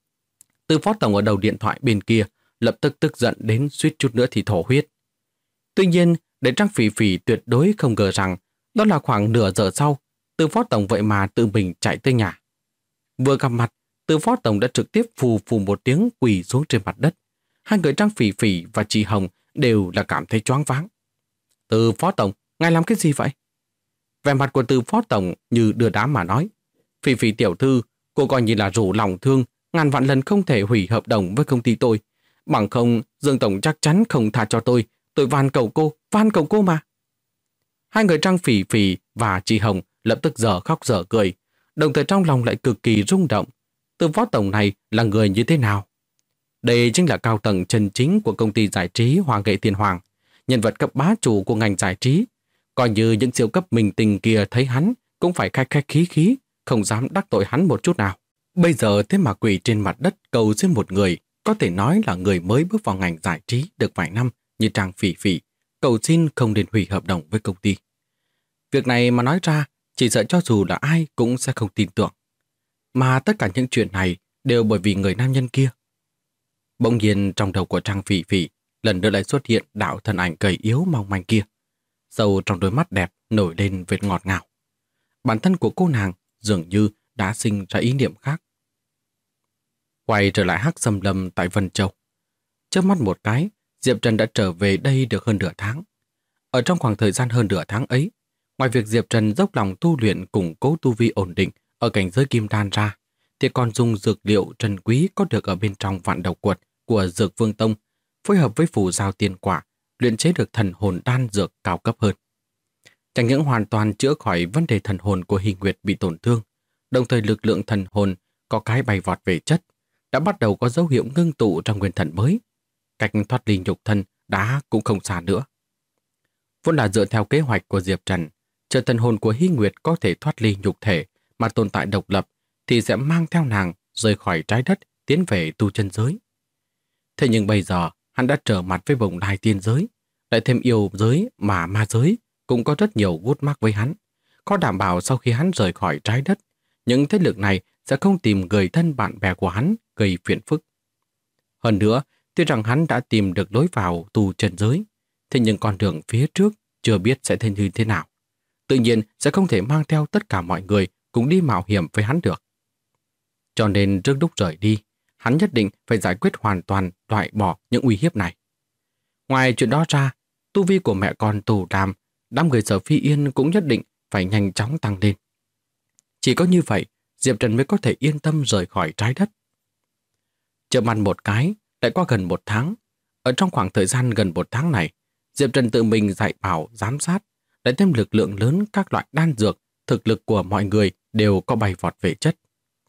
Từ phó tổng ở đầu điện thoại bên kia lập tức tức giận đến suýt chút nữa thì thổ huyết. Tuy nhiên, để Trang Phỉ Phỉ tuyệt đối không ngờ rằng đó là khoảng nửa giờ sau, từ phó tổng vậy mà tự mình chạy tới nhà. Vừa gặp mặt, từ phó tổng đã trực tiếp phù phù một tiếng quỳ xuống trên mặt đất. Hai người Trang Phỉ Phỉ và chị Hồng đều là cảm thấy choáng váng. Từ phó tổng, ngài làm cái gì vậy? Vẻ mặt của từ phó tổng như đưa đám mà nói. Phỉ Phỉ tiểu thư, cô coi như là rủ lòng thương, ngàn vạn lần không thể hủy hợp đồng với công ty tôi. Bằng không, Dương tổng chắc chắn không tha cho tôi van cầu cô mà. Hai người Trang Phỉ Phỉ và chị Hồng lập tức dở khóc dở cười, đồng thời trong lòng lại cực kỳ rung động. Từ phó tổng này là người như thế nào? Đây chính là cao tầng chân chính của công ty giải trí Hoa Nghệ Thiên Hoàng, nhân vật cấp bá chủ của ngành giải trí. Coi như những siêu cấp minh tinh kia thấy hắn cũng phải khách khách khí khí, không dám đắc tội hắn một chút nào. Bây giờ thế mà quỳ trên mặt đất cầu xin một người, có thể nói là người mới bước vào ngành giải trí được vài năm như Trang Phỉ Phỉ, cầu xin không nên hủy hợp đồng với công ty. Việc này mà nói ra, chỉ sợ cho dù là ai cũng sẽ không tin tưởng. Mà tất cả những chuyện này đều bởi vì người nam nhân kia. Bỗng nhiên trong đầu của Trang Phỉ Phỉ lần nữa lại xuất hiện đạo thân ảnh gầy yếu mong manh kia. Sâu trong đôi mắt đẹp nổi lên vệt ngọt ngào. Bản thân của cô nàng dường như đã sinh ra ý niệm khác. Quay trở lại Hắc Xâm Lâm tại Vân Châu. Chớp mắt một cái, Diệp Trần đã trở về đây được hơn nửa tháng. Ở trong khoảng thời gian hơn nửa tháng ấy, ngoài việc Diệp Trần dốc lòng tu luyện củng cố tu vi ổn định ở cảnh giới kim đan ra, thì còn dùng dược liệu trân quý có được ở bên trong vạn độc quật của Dược Vương Tông, phối hợp với phù giao tiên quả, luyện chế được thần hồn đan dược cao cấp hơn. Chẳng những hoàn toàn chữa khỏi vấn đề thần hồn của Hình Nguyệt bị tổn thương, đồng thời lực lượng thần hồn có cái bay vọt về chất, đã bắt đầu có dấu hiệu ngưng tụ trong nguyên thần mới. Cách thoát ly nhục thân đã cũng không xa nữa. Vốn là dựa theo kế hoạch của Diệp Trần, chờ thần hồn của Hy Nguyệt có thể thoát ly nhục thể mà tồn tại độc lập, thì sẽ mang theo nàng rời khỏi trái đất tiến về tu chân giới. Thế nhưng bây giờ hắn đã trở mặt với bồng lai tiên giới, lại thêm yêu giới mà ma giới cũng có rất nhiều gút mắc với hắn. Có đảm bảo sau khi hắn rời khỏi trái đất, những thế lực này sẽ không tìm người thân bạn bè của hắn gây phiền phức. Hơn nữa, tuy rằng hắn đã tìm được lối vào tu chân giới, thế nhưng con đường phía trước chưa biết sẽ như thế nào. Tự nhiên sẽ không thể mang theo tất cả mọi người cùng đi mạo hiểm với hắn được. Cho nên trước lúc rời đi, hắn nhất định phải giải quyết hoàn toàn loại bỏ những uy hiếp này. Ngoài chuyện đó ra, tu vi của mẹ con Tù Đàm, đám người Sở Phi Yên cũng nhất định phải nhanh chóng tăng lên. Chỉ có như vậy, Diệp Trần mới có thể yên tâm rời khỏi trái đất. Chợp mắt một cái, lại qua gần 1 tháng. Ở trong khoảng thời gian gần 1 tháng này, Diệp Trần tự mình dạy bảo, giám sát, lại thêm lực lượng lớn các loại đan dược, thực lực của mọi người đều có bay vọt về chất.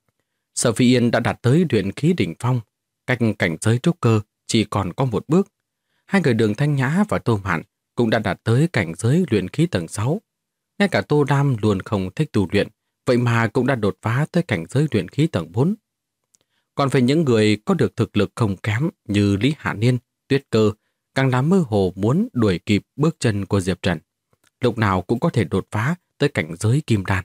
Sở Phi Yên đã đạt tới luyện khí đỉnh phong, cách cảnh giới trúc cơ chỉ còn có 1 bước. Hai người Đường Thanh Nhã và Tô Mạn cũng đã đạt tới cảnh giới luyện khí tầng 6. Ngay cả Tô Đam luôn không thích tu luyện, vậy mà cũng đã đột phá tới cảnh giới luyện khí tầng 4. Còn về những người có được thực lực không kém như Lý Hạ Niên, Tuyết Cơ, càng là mơ hồ muốn đuổi kịp bước chân của Diệp Trần. Lúc nào cũng có thể đột phá tới cảnh giới kim đan.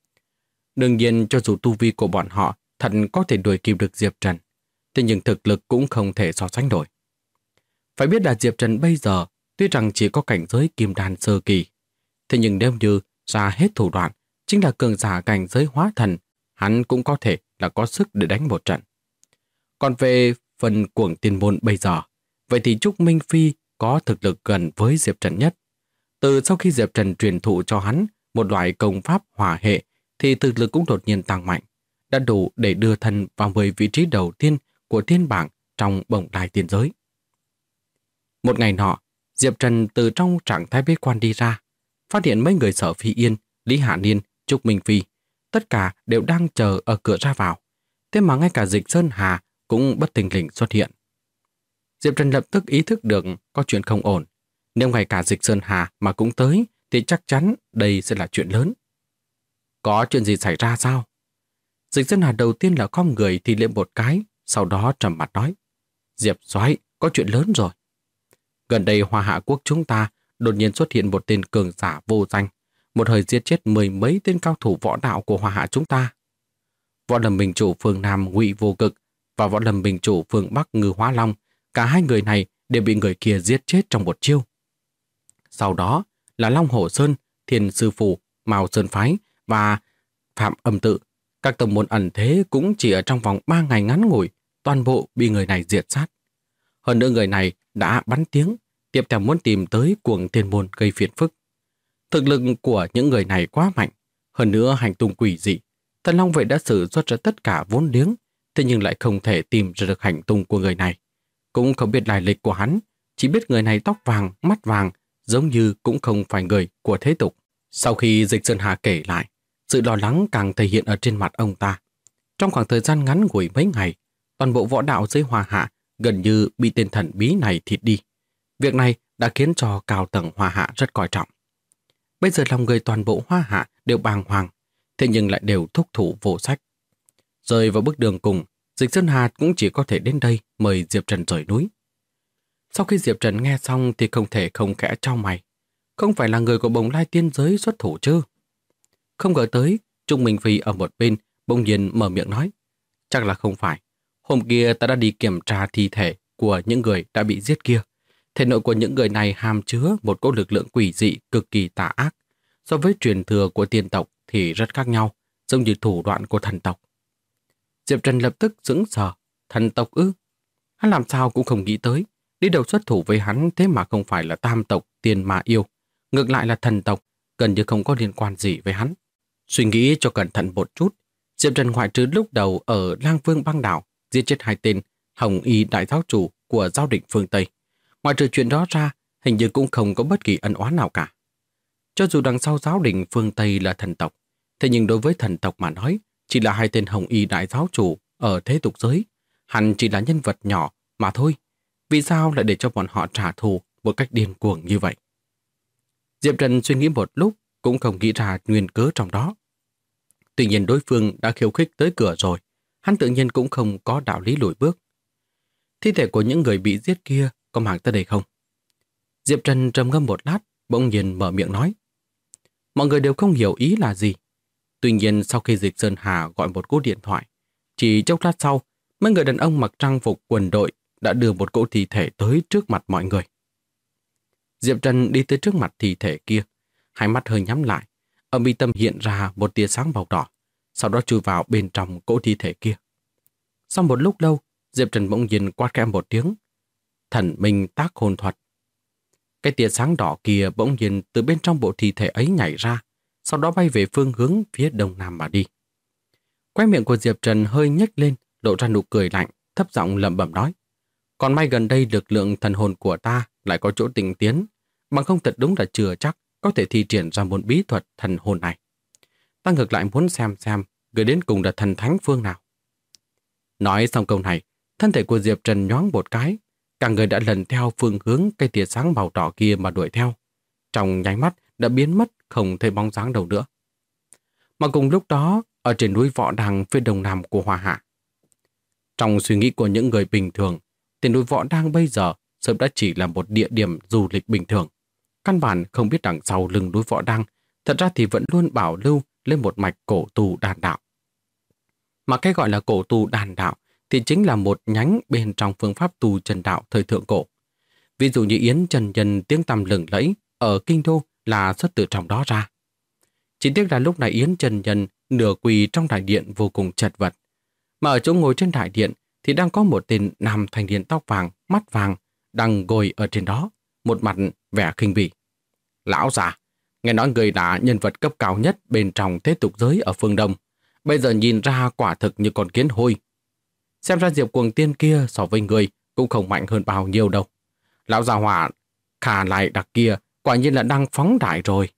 Đương nhiên, cho dù tu vi của bọn họ thật có thể đuổi kịp được Diệp Trần, thế nhưng thực lực cũng không thể so sánh nổi. Phải biết là Diệp Trần bây giờ tuy rằng chỉ có cảnh giới kim đan sơ kỳ, thế nhưng nếu như ra hết thủ đoạn, chính là cường giả cảnh giới hóa thần, hắn cũng có thể là có sức để đánh một trận. Còn về phần Cuồng Tiên Môn bây giờ, vậy thì Trúc Minh Phi có thực lực gần với Diệp Trần nhất. Từ sau khi Diệp Trần truyền thụ cho hắn một loại công pháp hỏa hệ, thì thực lực cũng đột nhiên tăng mạnh, đã đủ để đưa thân vào 10 vị trí đầu tiên của thiên bảng trong bồng lai tiên giới. Một ngày nọ, Diệp Trần từ trong trạng thái bế quan đi ra, phát hiện mấy người Sở Phi Yên, Lý Hạ Niên, Trúc Minh Phi, tất cả đều đang chờ ở cửa ra vào. Thế mà ngay cả Dịch Sơn Hà cũng bất thình lình xuất hiện. Diệp Trần lập tức ý thức được có chuyện không ổn. Nếu ngay cả Dịch Sơn Hà mà cũng tới, thì chắc chắn đây sẽ là chuyện lớn. Có chuyện gì xảy ra sao? Dịch Sơn Hà đầu tiên là khom người thì liệm một cái, sau đó trầm mặt nói: Diệp soái, có chuyện lớn rồi. Gần đây Hoa Hạ quốc chúng ta đột nhiên xuất hiện một tên cường giả vô danh, một hơi giết chết 10 mấy tên cao thủ võ đạo của Hoa Hạ chúng ta. Võ Lâm Minh Chủ phương Nam Ngụy Vô Cực và Võ Lâm Minh Chủ phương Bắc Ngư Hóa Long, cả hai người này đều bị người kia giết chết trong một chiêu. Sau đó là Long Hổ Sơn, Thiên Sư Phủ, Mao Sơn Phái và Phạm Âm Tự. Các tông môn ẩn thế cũng chỉ ở trong vòng 3 ngày ngắn ngủi, toàn bộ bị người này diệt sát. Hơn nữa người này đã bắn tiếng, tiếp theo muốn tìm tới Cuồng Tiên Môn gây phiền phức. Thực lực của những người này quá mạnh, hơn nữa hành tung quỷ dị. Thần Long Vệ đã sử xuất ra tất cả vốn liếng, thế nhưng lại không thể tìm ra được hành tung của người này. Cũng không biết lai lịch của hắn, chỉ biết người này tóc vàng, mắt vàng, giống như cũng không phải người của thế tục. Sau khi Dịch Sơn Hà kể lại, sự lo lắng càng thể hiện ở trên mặt ông ta. Trong khoảng thời gian ngắn ngủi mấy ngày, toàn bộ võ đạo giới Hoa Hạ gần như bị tên thần bí này thịt đi. Việc này đã khiến cho cao tầng Hoa Hạ rất coi trọng. Bây giờ lòng người toàn bộ Hoa Hạ đều bàng hoàng, thế nhưng lại đều thúc thủ vô sách. Rơi vào bước đường cùng, Dịch Sơn Hà cũng chỉ có thể đến đây mời Diệp Trần rời núi. Sau khi Diệp Trần nghe xong thì không thể không khẽ chau mày. Không phải là người của bồng lai tiên giới xuất thủ chứ? Không ngờ tới, Trung Minh Phi ở một bên bỗng nhiên mở miệng nói: Chắc là không phải. Hôm kia ta đã đi kiểm tra thi thể của những người đã bị giết kia. Thể nội của những người này hàm chứa một cỗ lực lượng quỷ dị cực kỳ tà ác. So với truyền thừa của tiên tộc thì rất khác nhau, giống như thủ đoạn của thần tộc. Diệp Trần lập tức sững sờ. Thần tộc ư? Hắn làm sao cũng không nghĩ tới, đi đầu xuất thủ với hắn thế mà không phải là tam tộc tiền mà yêu, ngược lại là thần tộc, gần như không có liên quan gì với hắn. Suy nghĩ cho cẩn thận một chút, Diệp Trần ngoại trừ lúc đầu ở Lang Vương băng đảo giết chết 2 tên Hồng Y đại giáo chủ của Giáo Định phương Tây. Ngoài trừ chuyện đó ra, hình như cũng không có bất kỳ ân oán nào cả. Cho dù đằng sau Giáo Định phương Tây là thần tộc, thế nhưng đối với thần tộc mà nói, chỉ là 2 tên Hồng Y đại giáo chủ ở thế tục giới, hắn chỉ là nhân vật nhỏ mà thôi. Vì sao lại để cho bọn họ trả thù một cách điên cuồng như vậy? Diệp Trần suy nghĩ một lúc, cũng không nghĩ ra nguyên cớ trong đó. Tuy nhiên đối phương đã khiêu khích tới cửa rồi, hắn tự nhiên cũng không có đạo lý lùi bước. Thi thể của những người bị giết kia có mang tới đây không? Diệp Trần trầm ngâm một lát, bỗng nhiên mở miệng nói. Mọi người đều không hiểu ý là gì. Tuy nhiên sau khi Dịch Sơn Hà gọi một cú điện thoại, chỉ chốc lát sau, mấy người đàn ông mặc trang phục quân đội đã đưa một cỗ thi thể tới trước mặt mọi người. Diệp Trần đi tới trước mặt thi thể kia, hai mắt hơi nhắm lại, ở mi tâm hiện ra một tia sáng màu đỏ, sau đó chui vào bên trong cỗ thi thể kia. Sau một lúc lâu, Diệp Trần bỗng nhiên quát khẽ một tiếng, thần minh tác hồn thuật. Cái tia sáng đỏ kia bỗng nhiên từ bên trong bộ thi thể ấy nhảy ra, sau đó bay về phương hướng phía đông nam mà đi. Khóe miệng của Diệp Trần hơi nhếch lên, lộ ra nụ cười lạnh, thấp giọng lẩm bẩm nói. Còn may gần đây lực lượng thần hồn của ta lại có chỗ tinh tiến, bằng không thật đúng là chưa chắc có thể thi triển ra môn bí thuật thần hồn này. Ta ngược lại muốn xem người đến cùng là thần thánh phương nào. Nói xong câu này, thân thể của Diệp Trần nhoáng một cái, cả người đã lần theo phương hướng cây tia sáng màu đỏ kia mà đuổi theo. Trong nháy mắt đã biến mất, không thấy bóng dáng đâu nữa. Mà cùng lúc đó, ở trên núi Võ Đăng phía đông nam của Hoa Hạ. Trong suy nghĩ của những người bình thường, thì núi Võ Đăng bây giờ sớm đã chỉ là một địa điểm du lịch bình thường. Căn bản không biết đằng sau lưng núi Võ Đăng, thật ra thì vẫn luôn bảo lưu lên một mạch cổ tu đan đạo. Mà cái gọi là cổ tu đan đạo thì chính là một nhánh bên trong phương pháp tu chân đạo thời thượng cổ. Ví dụ như Yến Chân Nhân tiếng tăm lừng lẫy ở Kinh Đô là xuất từ trong đó ra. Chỉ tiếc là lúc này Yến Chân Nhân nửa quỳ trong đại điện vô cùng chật vật. Mà ở chỗ ngồi trên đại điện thì đang có một tên nam thanh niên tóc vàng, mắt vàng đang ngồi ở trên đó, một mặt vẻ khinh bỉ. Lão già, nghe nói người đã nhân vật cấp cao nhất bên trong thế tục giới ở phương Đông. Bây giờ nhìn ra quả thực như con kiến hôi. Xem ra Diệp Cuồng Tiên kia so với người cũng không mạnh hơn bao nhiêu đâu. Lão già hỏa khà lại đặc kia quả nhiên là đang phóng đại rồi.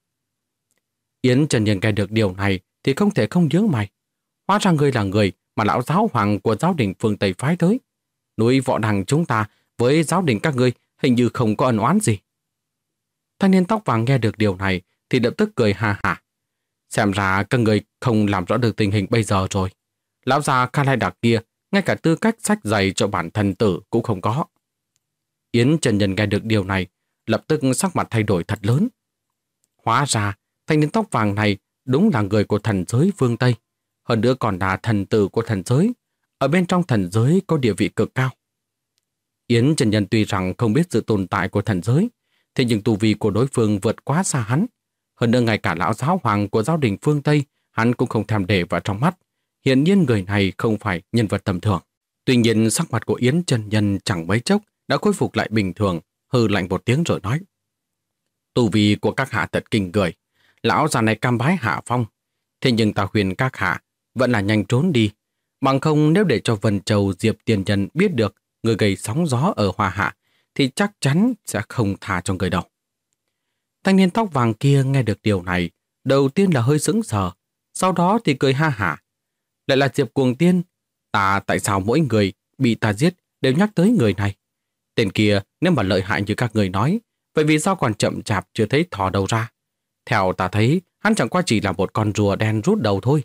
Yến Trần Nhân nghe được điều này thì không thể không nhớ mày. Hóa ra ngươi là người mà lão giáo hoàng của giáo đình phương Tây phái tới. Núi Võ Đăng chúng ta với giáo đình các ngươi hình như không có ân oán gì. Thanh niên tóc vàng nghe được điều này thì lập tức cười ha hả. Xem ra các người không làm rõ được tình hình bây giờ rồi. Lão già Kha Lai Đặc kia ngay cả tư cách sách giày cho bản thân tử cũng không có. Yến Trần Nhân nghe được điều này lập tức sắc mặt thay đổi thật lớn. Hóa ra thanh niên tóc vàng này đúng là người của thần giới phương Tây, hơn nữa còn là thần tử của thần giới, ở bên trong thần giới có địa vị cực cao. Yến Trần Nhân tuy rằng không biết sự tồn tại của thần giới, thế nhưng tu vi của đối phương vượt quá xa hắn. Hơn nữa ngay cả lão giáo hoàng của giáo đình phương Tây hắn cũng không thèm để vào trong mắt. Hiển nhiên người này không phải nhân vật tầm thường. Tuy nhiên sắc mặt của Yến Trần Nhân chẳng mấy chốc đã khôi phục lại bình thường, hừ lạnh một tiếng rồi nói. Tu vi của các hạ thật kinh người. Lão già này cam bái hạ phong. Thế nhưng ta khuyên các hạ vẫn là nhanh trốn đi. Bằng không nếu để cho Vân Châu Diệp Tiền Nhân biết được người gây sóng gió ở Hoa Hạ thì chắc chắn sẽ không tha cho người đâu. Thanh niên tóc vàng kia nghe được điều này, đầu tiên là hơi sững sờ, sau đó thì cười ha hả. Lại là Diệp Cuồng Tiên, tại sao mỗi người bị ta giết đều nhắc tới người này? Tên kia nếu mà lợi hại như các người nói, vậy vì sao còn chậm chạp chưa thấy thò đầu ra? Theo ta thấy, hắn chẳng qua chỉ là một con rùa đen rút đầu thôi.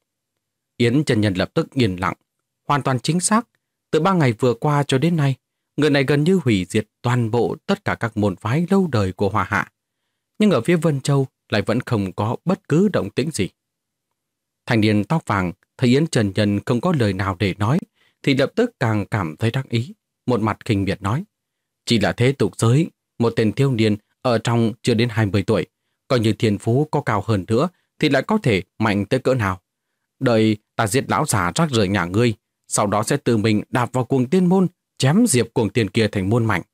Yến Trần Nhân lập tức yên lặng, hoàn toàn chính xác. Từ 3 ngày vừa qua cho đến nay, người này gần như hủy diệt toàn bộ tất cả các môn phái lâu đời của Hoa Hạ. Nhưng ở phía Vân Châu lại vẫn không có bất cứ động tĩnh gì. Thanh niên tóc vàng thấy Yến Trần Nhân không có lời nào để nói, thì lập tức càng cảm thấy đắc ý, một mặt khinh miệt nói. Chỉ là thế tục giới, một tên thiếu niên ở trong chưa đến 20 tuổi, coi như thiên phú có cao hơn nữa thì lại có thể mạnh tới cỡ nào. Đợi ta giết lão già rác rưởi nhà ngươi, sau đó sẽ tự mình đạp vào cuồng tiên môn, chém diệp cuồng tiên kia thành muôn mảnh.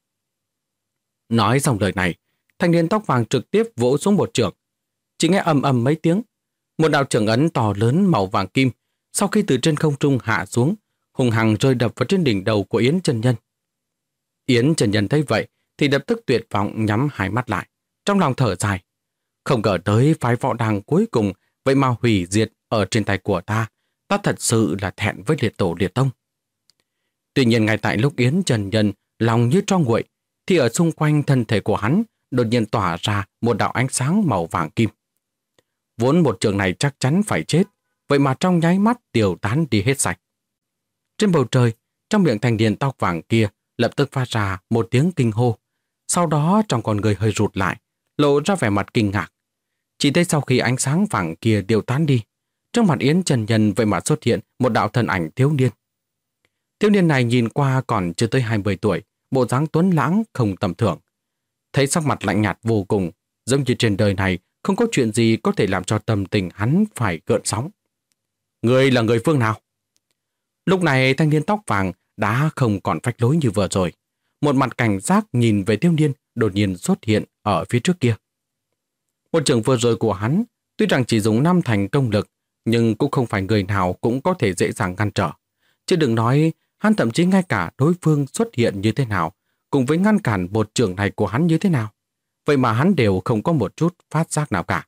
Nói xong lời này, thanh niên tóc vàng trực tiếp vỗ xuống một chưởng. Chỉ nghe ầm ầm mấy tiếng, một đạo chưởng ấn to lớn màu vàng kim sau khi từ trên không trung hạ xuống, hùng hăng rơi đập vào trên đỉnh đầu của Yến chân nhân. Yến chân nhân thấy vậy thì lập tức tuyệt vọng nhắm hai mắt lại, trong lòng thở dài. Không ngờ tới phái võ đàng cuối cùng vậy mà hủy diệt ở trên tay của ta. Ta thật sự là thẹn với liệt tổ liệt tông. Tuy nhiên ngay tại lúc Yến chân nhân lòng như tro nguội, thì ở xung quanh thân thể của hắn đột nhiên tỏa ra một đạo ánh sáng màu vàng kim. Vốn một trường này chắc chắn phải chết, vậy mà trong nháy mắt tiêu tán đi hết sạch. Trên bầu trời, trong miệng thanh niên tóc vàng kia lập tức phát ra một tiếng kinh hô. Sau đó trong con người hơi rụt lại, lộ ra vẻ mặt kinh ngạc. Chỉ thấy sau khi ánh sáng vàng kia tiêu tán đi, trong mặt Yến chân nhân vậy mà xuất hiện một đạo thân ảnh thiếu niên. Thiếu niên này nhìn qua còn chưa tới 20 tuổi, bộ dáng tuấn lãng không tầm thường. Thấy sắc mặt lạnh nhạt vô cùng, giống như trên đời này không có chuyện gì có thể làm cho tâm tình hắn phải gợn sóng. Người là người phương nào? Lúc này thanh niên tóc vàng đã không còn phách lối như vừa rồi. Một mặt cảnh giác nhìn về thiếu niên đột nhiên xuất hiện ở phía trước kia. Một trường vừa rồi của hắn tuy rằng chỉ dùng 5 thành công lực, nhưng cũng không phải người nào cũng có thể dễ dàng ngăn trở. Chứ đừng nói hắn thậm chí ngay cả đối phương xuất hiện như thế nào, cùng với ngăn cản một trường này của hắn như thế nào. Vậy mà hắn đều không có một chút phát giác nào cả.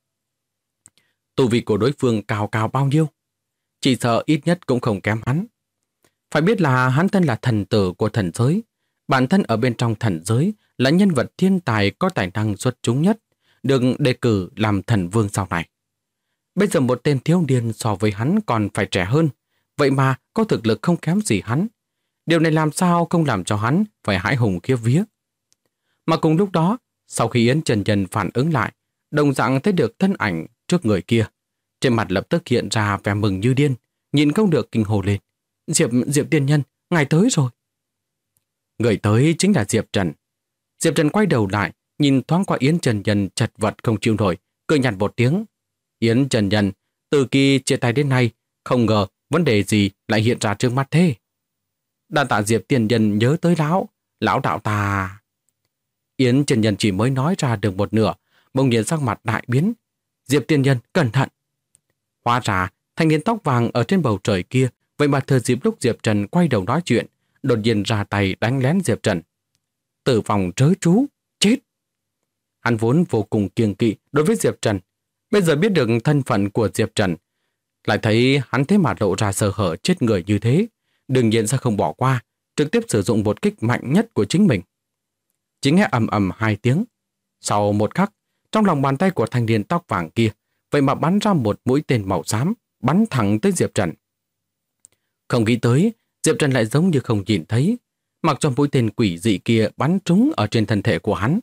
Tu vị của đối phương cao cao bao nhiêu? Chỉ sợ ít nhất cũng không kém hắn. Phải biết là hắn thân là thần tử của thần giới. Bản thân ở bên trong thần giới là nhân vật thiên tài có tài năng xuất chúng nhất, được đề cử làm thần vương sau này. Bây giờ một tên thiếu niên so với hắn còn phải trẻ hơn, vậy mà có thực lực không kém gì hắn. Điều này làm sao không làm cho hắn phải hãi hùng khiếp vía. Mà cùng lúc đó, sau khi Yến chân nhân phản ứng lại, đồng dạng thấy được thân ảnh trước người kia. Trên mặt lập tức hiện ra vẻ mừng như điên, nhìn không được kinh hồ lên. Diệp tiên nhân, ngài tới rồi. Người tới chính là Diệp Trần. Diệp Trần quay đầu lại, nhìn thoáng qua Yến chân nhân chật vật không chịu nổi, cười nhạt một tiếng. Yến chân nhân, từ khi chia tay đến nay, không ngờ vấn đề gì lại hiện ra trước mắt thế. Đa tạ Diệp tiên nhân nhớ tới lão đạo ta. Yến chân nhân chỉ mới nói ra được một nửa, bỗng nhiên sắc mặt đại biến. Diệp tiên nhân, cẩn thận. Hóa ra, thanh niên tóc vàng ở trên bầu trời kia, vậy mà thừa dịp lúc Diệp Trần quay đầu nói chuyện, đột nhiên ra tay đánh lén Diệp Trần. Tử vong trớ trú, chết. Hắn vốn vô cùng kiêng kỵ đối với Diệp Trần. Bây giờ biết được thân phận của Diệp Trần, lại thấy hắn thế mà lộ ra sơ hở chết người như thế, đương nhiên sẽ không bỏ qua, trực tiếp sử dụng một kích mạnh nhất của chính mình. Chỉ nghe ầm ầm 2 tiếng. Sau một khắc, trong lòng bàn tay của thanh niên tóc vàng kia, vậy mà bắn ra một mũi tên màu xám, bắn thẳng tới Diệp Trần. Không nghĩ tới, Diệp Trần lại giống như không nhìn thấy, mặc cho mũi tên quỷ dị kia bắn trúng ở trên thân thể của hắn.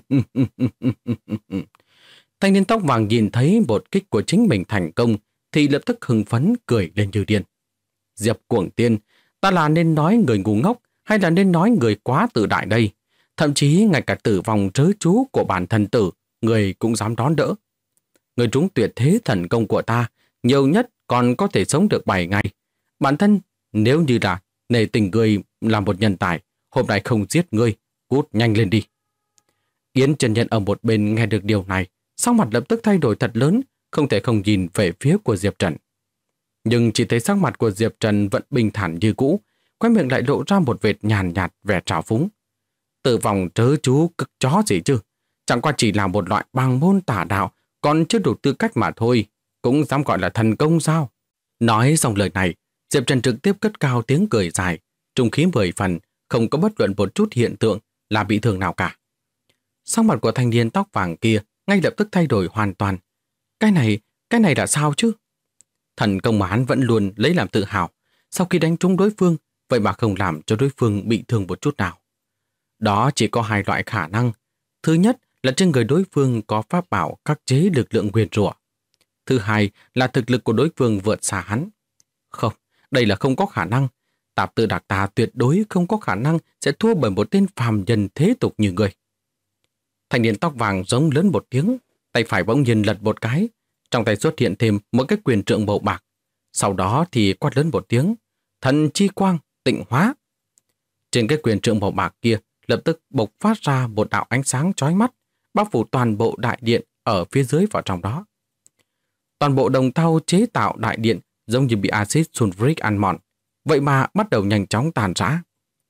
Thanh niên tóc vàng nhìn thấy một kích của chính mình thành công, thì lập tức hưng phấn cười lên như điên. Diệp Cuồng Tiên, ta là nên nói người ngu ngốc hay là nên nói người quá tự đại đây? Thậm chí ngay cả tử vong trớ trú của bản thân tử, người cũng dám đón đỡ. Người trúng tuyệt thế thần công của ta, nhiều nhất còn có thể sống được 7 ngày. Bản thân, nếu như là nể tình ngươi là một nhân tài, hôm nay không giết ngươi, cút nhanh lên đi. Yến chân nhân ở một bên nghe được điều này, sắc mặt lập tức thay đổi thật lớn, không thể không nhìn về phía của Diệp Trần. Nhưng chỉ thấy sắc mặt của Diệp Trần vẫn bình thản như cũ, khóe miệng lại lộ ra một vệt nhàn nhạt vẻ trào phúng. Tử vong trớ trú cực chó gì chứ, chẳng qua chỉ là một loại bằng môn tả đạo, còn chưa đủ tư cách mà thôi, cũng dám gọi là thần công sao? Nói xong lời này, Diệp Trần trực tiếp cất cao tiếng cười dài, trung khí 10 phần, không có bất luận một chút hiện tượng là bị thương nào cả. Sắc mặt của thanh niên tóc vàng kia ngay lập tức thay đổi hoàn toàn. Cái này là sao chứ? Thần công mà hắn vẫn luôn lấy làm tự hào, sau khi đánh trúng đối phương, vậy mà không làm cho đối phương bị thương một chút nào. Đó chỉ có 2 loại khả năng. Thứ nhất là trên người đối phương có pháp bảo khắc chế lực lượng nguyền rủa. Thứ hai là thực lực của đối phương vượt xa hắn. Không, đây là không có khả năng. Tạp Tư Đặc ta tuyệt đối không có khả năng sẽ thua bởi một tên phàm nhân thế tục như người. Thanh niên tóc vàng giống lớn một tiếng, tay phải bỗng nhiên lật một cái, trong tay xuất hiện thêm một cái quyền trượng màu bạc. Sau đó thì quát lớn một tiếng, thần chi quang, tịnh hóa. Trên cái quyền trượng màu bạc kia lập tức bộc phát ra một đạo ánh sáng chói mắt, bao phủ toàn bộ đại điện ở phía dưới vào trong đó. Toàn bộ đồng thau chế tạo đại điện giống như bị axit sulfuric ăn mòn, vậy mà bắt đầu nhanh chóng tàn rã.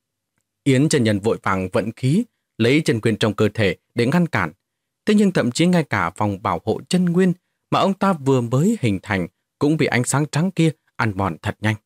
Yến chân nhân vội vàng vận khí, lấy chân nguyên trong cơ thể để ngăn cản. Thế nhưng thậm chí ngay cả vòng bảo hộ chân nguyên mà ông ta vừa mới hình thành cũng bị ánh sáng trắng kia ăn mòn thật nhanh.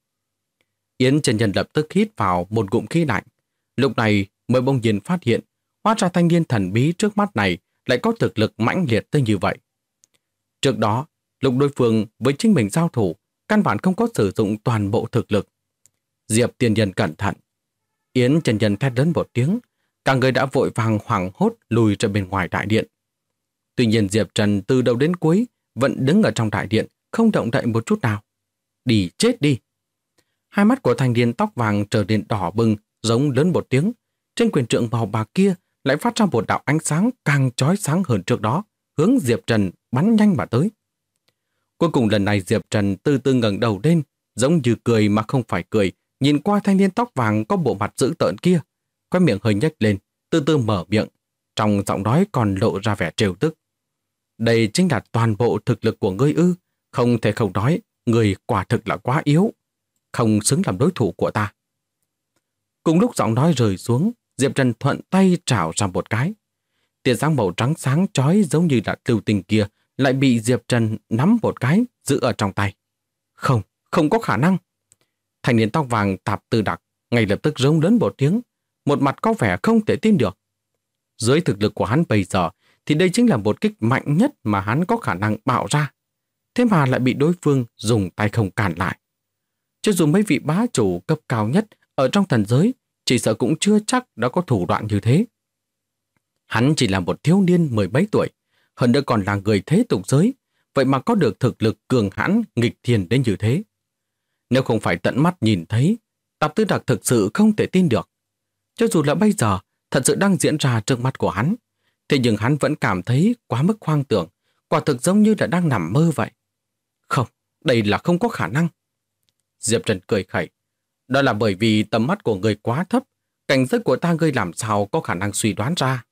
Yến chân nhân lập tức hít vào một ngụm khí lạnh. Lúc này mới bỗng nhiên phát hiện, hóa ra thanh niên thần bí trước mắt này lại có thực lực mãnh liệt tới như vậy. Trước đó, lúc đối phương với chính mình giao thủ, căn bản không có sử dụng toàn bộ thực lực. Diệp tiên nhân cẩn thận. Yến chân nhân thét lớn một tiếng, cả người đã vội vàng hoảng hốt lùi ra bên ngoài đại điện. Tuy nhiên Diệp Trần từ đầu đến cuối vẫn đứng ở trong đại điện, không động đậy một chút nào. Đi chết đi! Hai mắt của thanh niên tóc vàng trở nên đỏ bừng, giống lớn một tiếng. Trên quyền trượng màu bạc kia lại phát ra một đạo ánh sáng càng chói sáng hơn trước đó, hướng Diệp Trần bắn nhanh mà tới. Cuối cùng lần này Diệp Trần từ từ ngẩng đầu lên, giống như cười mà không phải cười, nhìn qua thanh niên tóc vàng có bộ mặt dữ tợn kia, khóe miệng hơi nhếch lên, từ từ mở miệng, trong giọng nói còn lộ ra vẻ trêu tức. Đây chính là toàn bộ thực lực của ngươi ư? Không thể không nói, ngươi quả thực là quá yếu, không xứng làm đối thủ của ta. Cùng lúc giọng nói rơi xuống, Diệp Trần thuận tay trảo ra một cái. Tia sáng màu trắng sáng chói giống như là lưu tinh kia lại bị Diệp Trần nắm một cái, giữ ở trong tay. Không, không có khả năng. Thanh niên tóc vàng Tạp Tư Đặc ngay lập tức rống lớn một tiếng, một mặt có vẻ không thể tin được. Dưới thực lực của hắn bây giờ thì đây chính là một kích mạnh nhất mà hắn có khả năng bạo ra. Thế mà lại bị đối phương dùng tay không cản lại. Cho dù mấy vị bá chủ cấp cao nhất ở trong thần giới, chỉ sợ cũng chưa chắc đã có thủ đoạn như thế. Hắn chỉ là một thiếu niên 10 mấy tuổi, hơn nữa còn là người thế tục giới, vậy mà có được thực lực cường hãn nghịch thiên đến như thế. Nếu không phải tận mắt nhìn thấy, Tạp Tư Đặc thực sự không thể tin được. Cho dù là bây giờ, thật sự đang diễn ra trước mắt của hắn, thế nhưng hắn vẫn cảm thấy quá mức hoang tưởng, quả thực giống như là đang nằm mơ vậy. Không, đây là không có khả năng. Diệp Trần cười khẩy. Đó là bởi vì tầm mắt của người quá thấp, cảnh giới của ta ngươi làm sao có khả năng suy đoán ra.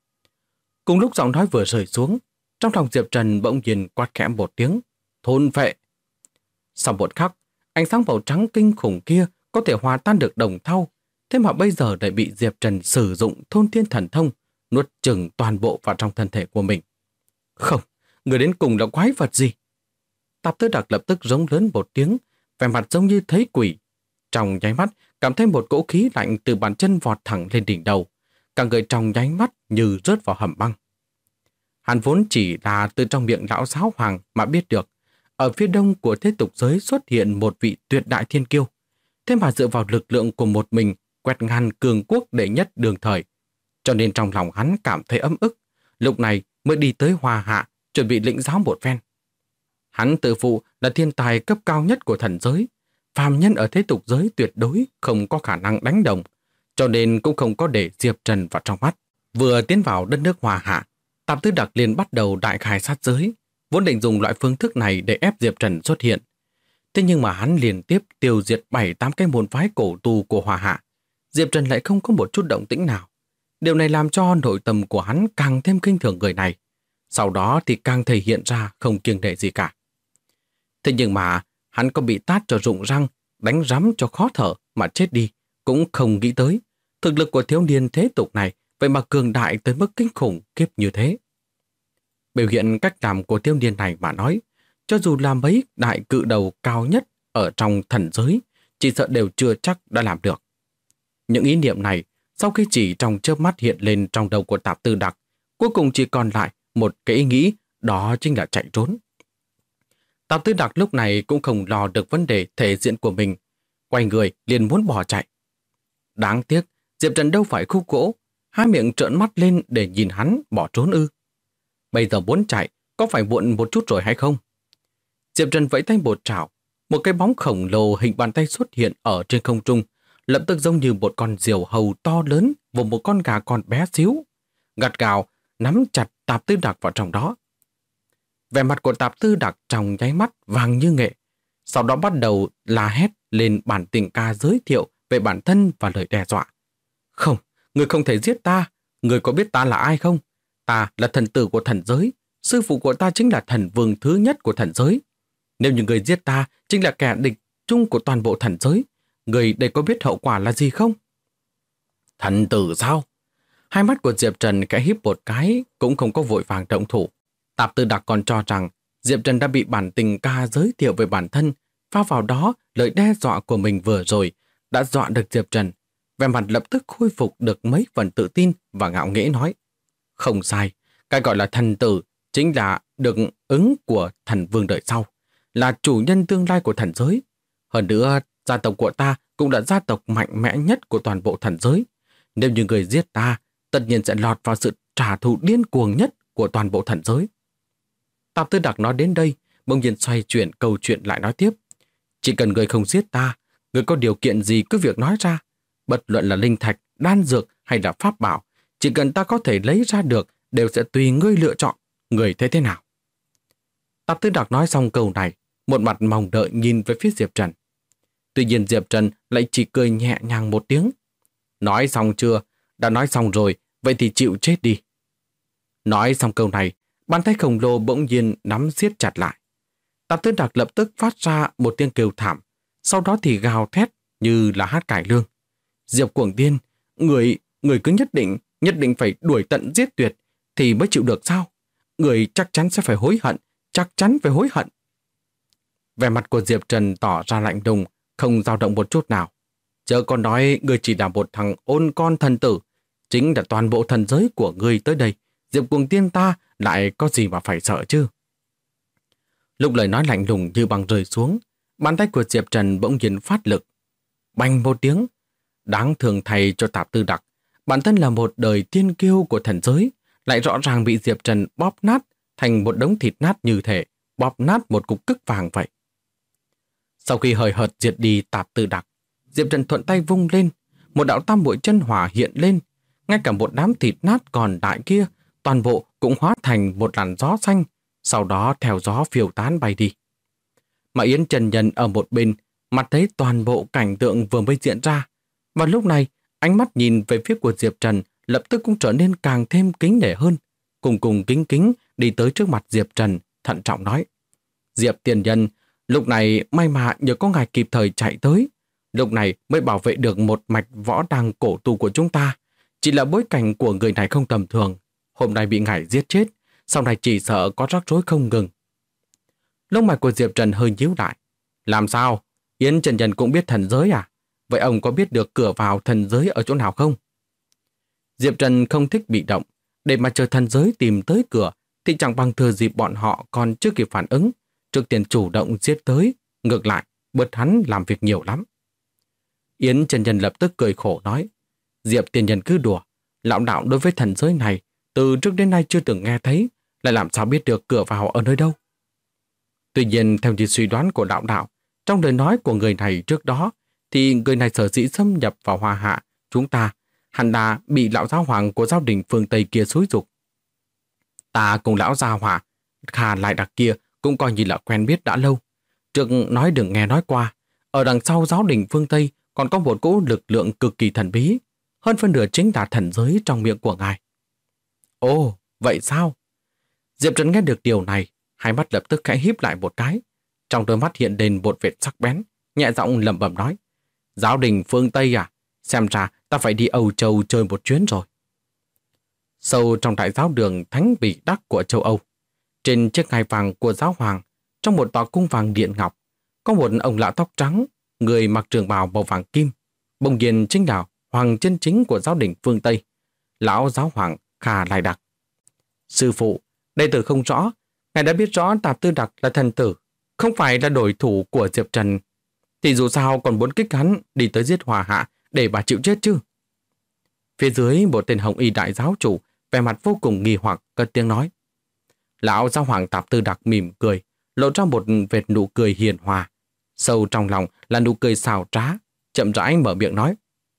Cùng lúc giọng nói vừa rơi xuống, trong lòng Diệp Trần bỗng nhiên quát khẽ một tiếng, thôn phệ. Sau một khắc, ánh sáng màu trắng kinh khủng kia có thể hòa tan được đồng thau, thế mà bây giờ lại bị Diệp Trần sử dụng thôn thiên thần thông, nuốt chửng toàn bộ vào trong thân thể của mình. Không, người đến cùng là quái vật gì? Tạp Tư Đặc lập tức rống lớn một tiếng, vẻ mặt giống như thấy quỷ. Trong nháy mắt, cảm thấy một cỗ khí lạnh từ bàn chân vọt thẳng lên đỉnh đầu, cả người trong nháy mắt như rớt vào hầm băng. Hắn vốn chỉ là từ trong miệng lão giáo hoàng mà biết được, ở phía đông của thế tục giới xuất hiện một vị tuyệt đại thiên kiêu, thế mà dựa vào lực lượng của một mình quét ngang cường quốc đệ nhất đương thời, cho nên trong lòng hắn cảm thấy ấm ức, lúc này mới đi tới Hoa Hạ chuẩn bị lĩnh giáo một phen. Hắn tự phụ là thiên tài cấp cao nhất của thần giới, phàm nhân ở thế tục giới tuyệt đối không có khả năng đánh đồng, cho nên cũng không có để Diệp Trần vào trong mắt. Vừa tiến vào đất nước Hoa Hạ, Tạp Tư Đặc liền bắt đầu đại khai sát giới, vốn định dùng loại phương thức này để ép Diệp Trần xuất hiện. Thế nhưng mà hắn liên tiếp tiêu diệt 7-8 cái môn phái cổ tu của Hoa Hạ, Diệp Trần lại không có một chút động tĩnh nào. Điều này làm cho nội tâm của hắn càng thêm kinh thường người này, sau đó thì càng thể hiện ra không kiêng nể gì cả. Thế nhưng mà hắn có bị tát cho rụng răng, đánh rắm cho khó thở mà chết đi, cũng không nghĩ tới thực lực của thiếu niên thế tục này vậy mà cường đại tới mức kinh khủng khiếp như thế. Biểu hiện cách làm của thiếu niên này mà nói, cho dù là mấy đại cự đầu cao nhất ở trong thần giới, chỉ sợ đều chưa chắc đã làm được. Những ý niệm này, sau khi chỉ trong chớp mắt hiện lên trong đầu của Tạp Tư Đặc, cuối cùng chỉ còn lại một cái ý nghĩ, đó chính là chạy trốn. Tạp Tư Đặc lúc này cũng không lo được vấn đề thể diện của mình, quay người liền muốn bỏ chạy. Đáng tiếc, Diệp Trần đâu phải khúc gỗ, hai miệng trợn mắt lên để nhìn hắn bỏ trốn ư. Bây giờ muốn chạy, có phải muộn một chút rồi hay không? Diệp Trần vẫy tay một trảo, một cái bóng khổng lồ hình bàn tay xuất hiện ở trên không trung, lập tức giống như một con diều hầu to lớn và một con gà con bé xíu, gắt gào nắm chặt Tạp Tư Đặc vào trong đó. Vẻ mặt của Tạp Tư Đặc trong nháy mắt vàng như nghệ, sau đó bắt đầu la hét lên bản tình ca giới thiệu về bản thân và lời đe dọa. Không, người không thể giết ta, người có biết ta là ai không? Ta là thần tử của thần giới, sư phụ của ta chính là thần vương thứ nhất của thần giới. Nếu như người giết ta chính là kẻ địch chung của toàn bộ thần giới, người đây có biết hậu quả là gì không? Thần tử sao? Hai mắt của Diệp Trần khẽ híp một cái, cũng không có vội vàng động thủ. Tạp Tư Đặc còn cho rằng Diệp Trần đã bị bản tình ca giới thiệu về bản thân, pha vào đó lời đe dọa của mình vừa rồi đã dọa được Diệp Trần. Vẻ mặt lập tức khôi phục được mấy phần tự tin và ngạo nghễ nói. Không sai, cái gọi là thần tử chính là được ứng của thần vương đời sau, là chủ nhân tương lai của thần giới. Hơn nữa, gia tộc của ta cũng là gia tộc mạnh mẽ nhất của toàn bộ thần giới. Nếu như người giết ta, tất nhiên sẽ lọt vào sự trả thù điên cuồng nhất của toàn bộ thần giới. Tạp Tư Đặc nói đến đây, bỗng nhiên xoay chuyển câu chuyện lại nói tiếp. Chỉ cần người không giết ta, người có điều kiện gì cứ việc nói ra. Bất luận là linh thạch, đan dược hay là pháp bảo, chỉ cần ta có thể lấy ra được đều sẽ tùy ngươi lựa chọn. Người thấy thế nào? Tạp Tư Đặc nói xong câu này, một mặt mong đợi nhìn về phía Diệp Trần. Tuy nhiên Diệp Trần lại chỉ cười nhẹ nhàng một tiếng. Nói xong chưa? Đã nói xong rồi, vậy thì chịu chết đi. Nói xong câu này, bàn tay khổng lồ bỗng nhiên nắm siết chặt lại. Tạp Tư Đặc lập tức phát ra một tiếng kêu thảm, sau đó thì gào thét như là hát cải lương. Diệp Cuồng Tiên, người cứ nhất định phải đuổi tận giết tuyệt thì mới chịu được sao? Người chắc chắn sẽ phải hối hận, chắc chắn phải hối hận. Vẻ mặt của Diệp Trần tỏ ra lạnh lùng, không dao động một chút nào. Chớ còn nói người chỉ là một thằng ôn con thần tử, chính là toàn bộ thần giới của người tới đây. Diệp Cuồng Tiên ta lại có gì mà phải sợ chứ? Lúc lời nói lạnh lùng như băng rơi xuống, bàn tay của Diệp Trần bỗng nhiên phát lực. Bành một tiếng, đáng thương thay cho Tạp Tư Đặc, bản thân là một đời tiên kiêu của thần giới, lại rõ ràng bị Diệp Trần bóp nát thành một đống thịt nát như thể bóp nát một cục cức vàng vậy. Sau khi hời hợt diệt đi Tạp Tư Đặc, Diệp Trần thuận tay vung lên, một đạo tam muội chân hỏa hiện lên, ngay cả một đám thịt nát còn lại kia, toàn bộ cũng hóa thành một làn gió xanh, sau đó theo gió phiêu tán bay đi. Mà Yến Chân Nhân ở một bên, mặt thấy toàn bộ cảnh tượng vừa mới diễn ra, và lúc này ánh mắt nhìn về phía của Diệp Trần lập tức cũng trở nên càng thêm kính nể hơn, cùng kính kính đi tới trước mặt Diệp Trần, thận trọng nói: Diệp tiền nhân, lúc này may mà nhờ có ngài kịp thời chạy tới, lúc này mới bảo vệ được một mạch võ đăng cổ tu của chúng ta. Chỉ là bối cảnh của người này không tầm thường, hôm nay bị ngài giết chết, sau này chỉ sợ có rắc rối không ngừng. Lông mày của Diệp Trần hơi nhíu lại. Làm sao? Yến Chân Nhân cũng biết thần giới à? Vậy ông có biết được cửa vào thần giới ở chỗ nào không? Diệp Trần không thích bị động, để mà chờ thần giới tìm tới cửa thì chẳng bằng thừa dịp bọn họ còn chưa kịp phản ứng, trước tiên chủ động giết tới, ngược lại, bớt hắn làm việc nhiều lắm. Yến Chân Nhân lập tức cười khổ nói: Diệp tiền nhân cứ đùa, lão đạo đối với thần giới này từ trước đến nay chưa từng nghe thấy, lại làm sao biết được cửa vào ở nơi đâu. Tuy nhiên theo như suy đoán của lão đạo, trong lời nói của người này trước đó, thì người này sở dĩ xâm nhập vào Hoa Hạ chúng ta hẳn là bị lão giáo hoàng của giáo đình phương Tây kia xúi giục. Ta cùng lão gia hỏa Khà Lại Đặc kia cũng coi như là quen biết đã lâu. Trước nói đừng nghe nói qua, ở đằng sau giáo đình phương Tây còn có một cỗ lực lượng cực kỳ thần bí, hơn phân nửa chính là thần giới trong miệng của ngài. Ồ, vậy sao? Diệp Trần nghe được điều này, hai mắt lập tức khẽ híp lại một cái, trong đôi mắt hiện lên một vệt sắc bén, nhẹ giọng lẩm bẩm nói: Giáo đình phương Tây à? Xem ra ta phải đi Âu Châu chơi một chuyến rồi. Sâu trong đại giáo đường Thánh Bỉ Đắc của châu Âu, trên chiếc ngai vàng của giáo hoàng, trong một tòa cung vàng điện ngọc, có một ông lão tóc trắng, người mặc trường bào màu vàng kim, bỗng nhiên chính là hoàng chân chính của giáo đình phương Tây, lão giáo hoàng Khà Lại Đặc. Sư phụ, đệ tử không rõ, ngài đã biết rõ Tạp Tư Đặc là thần tử, không phải là đối thủ của Diệp Trần, thì dù sao còn muốn kích hắn đi tới giết Hòa Hạ để bà chịu chết chứ. Phía dưới một tên hồng y đại giáo chủ vẻ mặt vô cùng nghi hoặc cất tiếng nói. Lão giáo hoàng Tạp Tư Đặc mỉm cười, lộ ra một vệt nụ cười hiền hòa, sâu trong lòng là nụ cười xảo trá, chậm rãi mở miệng nói.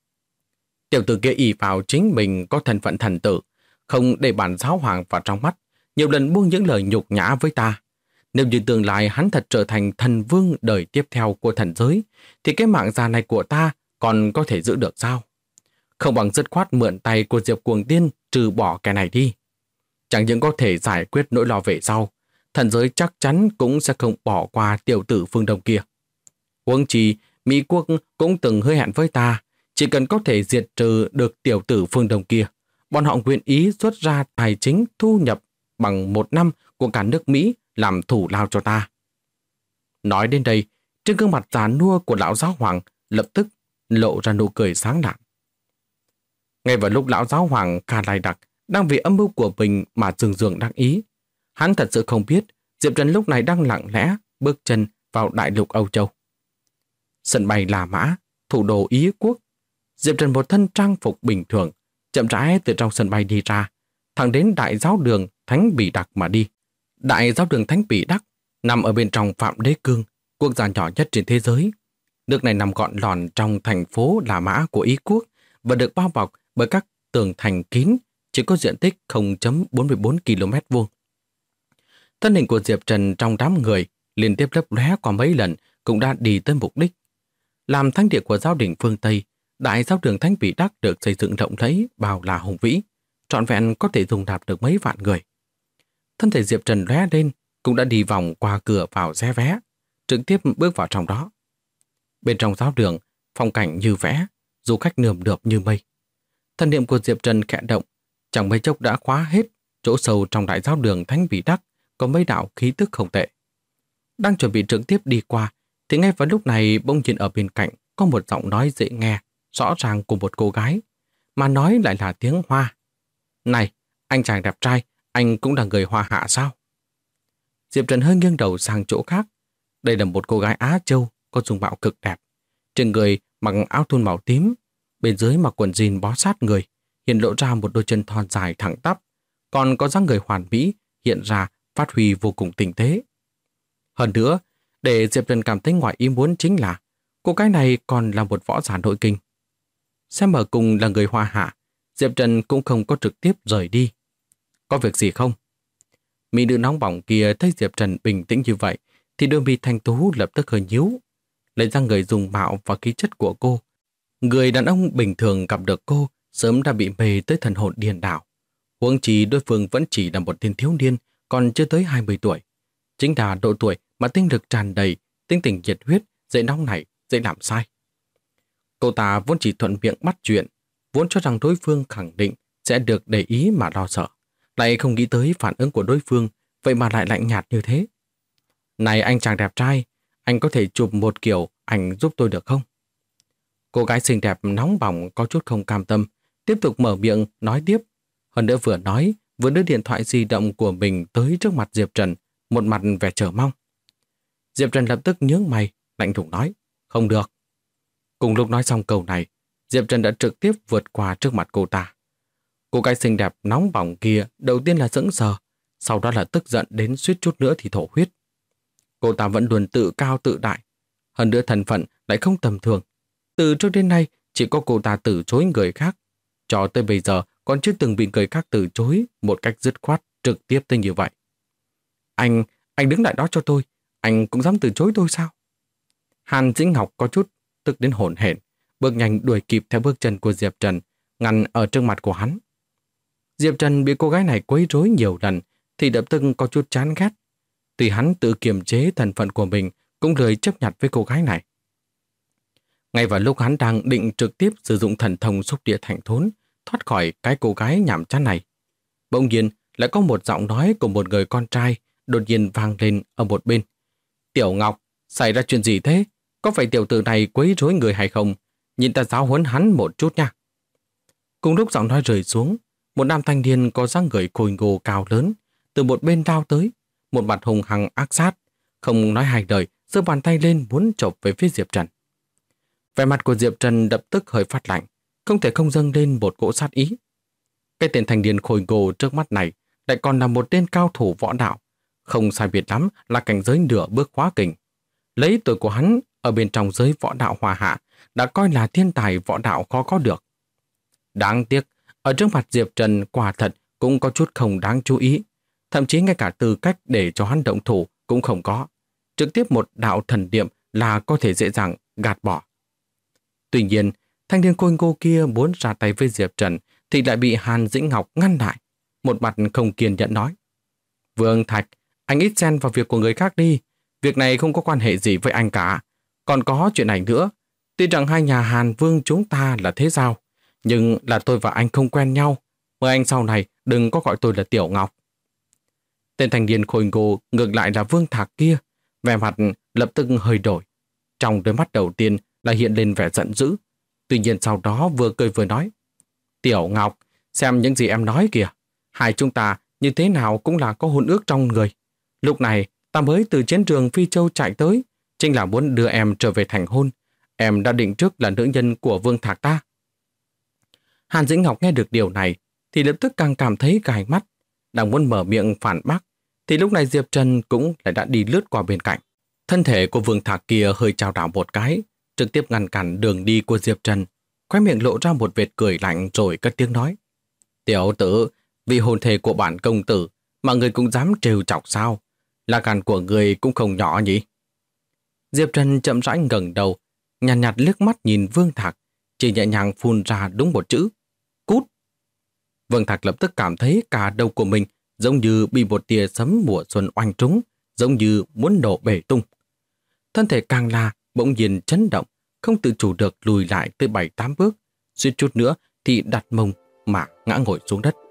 Tiểu tử kia ỷ vào chính mình có thân phận thần tử, không để bản giáo hoàng vào trong mắt, nhiều lần buông những lời nhục nhã với ta. Nếu như tương lai hắn thật trở thành thần vương đời tiếp theo của thần giới, thì cái mạng già này của ta còn có thể giữ được sao? Không bằng dứt khoát mượn tay của Diệp Cuồng Tiên trừ bỏ cái này đi. Chẳng những có thể giải quyết nỗi lo về sau, thần giới chắc chắn cũng sẽ không bỏ qua tiểu tử phương Đông kia. Huống chi, Mỹ quốc cũng từng hứa hẹn với ta, chỉ cần có thể diệt trừ được tiểu tử phương Đông kia, bọn họ nguyện ý xuất ra tài chính thu nhập bằng 1 năm của cả nước Mỹ làm thủ lao cho ta. Nói đến đây, trên gương mặt già nua của lão giáo hoàng lập tức lộ ra nụ cười sáng lạng. Ngay vào lúc lão giáo hoàng Kha Lai Đặc đang vì âm mưu của mình mà dường dường đắc ý, hắn thật sự không biết Diệp Trần lúc này đang lặng lẽ bước chân vào đại lục Âu Châu. Sân bay La Mã, thủ đô Ý quốc. Diệp Trần một thân trang phục bình thường, chậm rãi từ trong sân bay đi ra, thẳng đến đại giáo đường Thánh Bỉ Đặc mà đi. Đại giáo đường Thánh Bỉ Đắc nằm ở bên trong Phạm Đế Cương, quốc gia nhỏ nhất trên thế giới. Nước này nằm gọn lòn trong thành phố La Mã của Ý quốc và được bao bọc bởi các tường thành kín, chỉ có diện tích 0,44 km vuông. Thân hình của Diệp Trần trong đám người liên tiếp lấp lóe qua mấy lần cũng đã đi tới mục đích. Làm thánh địa của giáo đình phương Tây, đại giáo đường Thánh Bỉ Đắc được xây dựng rộng rãi, bao la hùng vĩ, trọn vẹn có thể dung nạp được mấy vạn người. Thân thể Diệp Trần lóe lên, cũng đã đi vòng qua cửa vào xé vé, trực tiếp bước vào trong đó. Bên trong giáo đường, phong cảnh như vẽ, du khách nườm nượp như mây. Thân niệm của Diệp Trần khẽ động, chẳng mấy chốc đã khóa hết chỗ sâu trong đại giáo đường Thánh Bỉ Đắc có mấy đạo khí tức không tệ. Đang chuẩn bị trực tiếp đi qua, thì ngay vào lúc này bỗng nhiên ở bên cạnh có một giọng nói dễ nghe, rõ ràng của một cô gái, mà nói lại là tiếng Hoa. Này, anh chàng đẹp trai, anh cũng là người Hoa hạ sao? Diệp Trần hơi nghiêng đầu sang chỗ khác. Đây là một cô gái Á Châu có dung mạo cực đẹp. Trên người mặc áo thun màu tím, bên dưới mặc quần jean bó sát người, hiện lộ ra một đôi chân thon dài thẳng tắp, còn có dáng người hoàn mỹ hiện ra phát huy vô cùng tinh tế. Hơn nữa, để Diệp Trần cảm thấy ngoài ý muốn chính là cô gái này còn là một võ giả nội kinh. Xem ở cùng là người Hoa hạ, Diệp Trần cũng không có trực tiếp rời đi. Có việc gì không? Mỹ nữ nóng bỏng kia thấy Diệp Trần bình tĩnh như vậy thì đôi mi thanh tú lập tức hơi nhíu, lấy ra người dùng mạo và khí chất của cô. Người đàn ông bình thường gặp được cô sớm đã bị mê tới thần hồn điên đảo. Huống chi đối phương vẫn chỉ là một tên thiếu niên, còn chưa tới 20 tuổi. Chính là độ tuổi mà tinh lực tràn đầy, tinh tình nhiệt huyết, dễ nóng nảy, dễ làm sai. Cô ta vốn chỉ thuận miệng bắt chuyện, vốn cho rằng đối phương khẳng định sẽ được để ý mà lo sợ, lại không nghĩ tới phản ứng của đối phương, vậy mà lại lạnh nhạt như thế. Này anh chàng đẹp trai, anh có thể chụp một kiểu ảnh giúp tôi được không? Cô gái xinh đẹp nóng bỏng có chút không cam tâm, tiếp tục mở miệng nói tiếp. Hơn nữa vừa nói, vừa đưa điện thoại di động của mình tới trước mặt Diệp Trần, một mặt vẻ chờ mong. Diệp Trần lập tức nhướng mày, lạnh lùng nói, không được. Cùng lúc nói xong câu này, Diệp Trần đã trực tiếp vượt qua trước mặt cô ta. Cô gái xinh đẹp nóng bỏng kia đầu tiên là sững sờ, sau đó là tức giận đến suýt chút nữa thì thổ huyết. Cô ta vẫn luôn tự cao tự đại, hơn nữa thân phận lại không tầm thường. Từ trước đến nay chỉ có cô ta từ chối người khác, cho tới bây giờ còn chưa từng bị người khác từ chối một cách dứt khoát trực tiếp tới như vậy. Anh đứng lại đó cho tôi, anh cũng dám từ chối tôi sao? Hàn Dĩnh Ngọc có chút tức đến hổn hển, bước nhanh đuổi kịp theo bước chân của Diệp Trần, ngăn ở trước mặt của hắn. Diệp Trần bị cô gái này quấy rối nhiều lần thì lập tức có chút chán ghét. Tuy hắn tự kiềm chế thân phận của mình, cũng lười chấp nhặt với cô gái này. Ngay vào lúc hắn đang định trực tiếp sử dụng thần thông xúc địa thành thốn, thoát khỏi cái cô gái nhảm chán này, bỗng nhiên lại có một giọng nói của một người con trai đột nhiên vang lên ở một bên. Tiểu Ngọc, xảy ra chuyện gì thế? Có phải tiểu tử này quấy rối người hay không? Nhìn ta giáo huấn hắn một chút nha. Cùng lúc giọng nói rơi xuống, một nam thanh niên có dáng người khôi ngô cao lớn từ một bên lao tới, một mặt hung hăng ác sát, không nói hai lời, giơ bàn tay lên muốn chộp về phía Diệp Trần. Vẻ mặt của Diệp Trần lập tức hơi phát lạnh, không thể không dâng lên một cỗ sát ý. Cái tên thanh niên khôi ngô trước mắt này lại còn là một tên cao thủ võ đạo, không sai biệt lắm là cảnh giới nửa bước hóa kình. Lấy tuổi của hắn ở bên trong giới võ đạo Hoa hạ đã coi là thiên tài võ đạo khó có được. Đáng tiếc, ở trước mặt Diệp Trần quả thật cũng có chút không đáng chú ý. Thậm chí ngay cả tư cách để cho hắn động thủ cũng không có. Trực tiếp một đạo thần niệm là có thể dễ dàng gạt bỏ. Tuy nhiên, thanh niên khôi ngô kia muốn ra tay với Diệp Trần thì lại bị Hàn Dĩnh Ngọc ngăn lại. Một mặt không kiên nhẫn nói: Vương Thạch, anh ít xen vào việc của người khác đi. Việc này không có quan hệ gì với anh cả. Còn có chuyện này nữa. Tuy rằng hai nhà Hàn Vương chúng ta là thế giao, nhưng là tôi và anh không quen nhau. Mời anh sau này đừng có gọi tôi là Tiểu Ngọc. Tên thanh niên khôi ngô ngược lại là Vương Thạc kia, vẻ mặt lập tức hơi đổi. Trong đôi mắt đầu tiên là hiện lên vẻ giận dữ. Tuy nhiên sau đó vừa cười vừa nói: Tiểu Ngọc, xem những gì em nói kìa. Hai chúng ta như thế nào cũng là có hôn ước trong người. Lúc này ta mới từ chiến trường Phi Châu chạy tới, chính là muốn đưa em trở về thành hôn. Em đã định trước là nữ nhân của Vương Thạc ta. Hàn Dĩnh Ngọc nghe được điều này thì lập tức càng cảm thấy gai mắt. Đang muốn mở miệng phản bác thì lúc này Diệp Trần cũng lại đã đi lướt qua bên cạnh. Thân thể của Vương Thạc kia hơi chao đảo một cái, trực tiếp ngăn cản đường đi của Diệp Trần. Khóe miệng lộ ra một vệt cười lạnh rồi cất tiếng nói: Tiểu tử, vì hôn thề của bản công tử mà người cũng dám trêu chọc sao? Là gan của người cũng không nhỏ nhỉ? Diệp Trần chậm rãi ngẩng đầu, nhàn nhạt liếc mắt nhìn Vương Thạc, chỉ nhẹ nhàng phun ra đúng một chữ: Cút. Vương Thạc lập tức cảm thấy cả đầu của mình giống như bị một tia sấm mùa xuân oanh trúng, giống như muốn nổ bể tung. Thân thể càng là bỗng nhiên chấn động, không tự chủ được lùi lại tới 7-8 bước, suýt chút nữa thì đặt mông mà ngã ngồi xuống đất.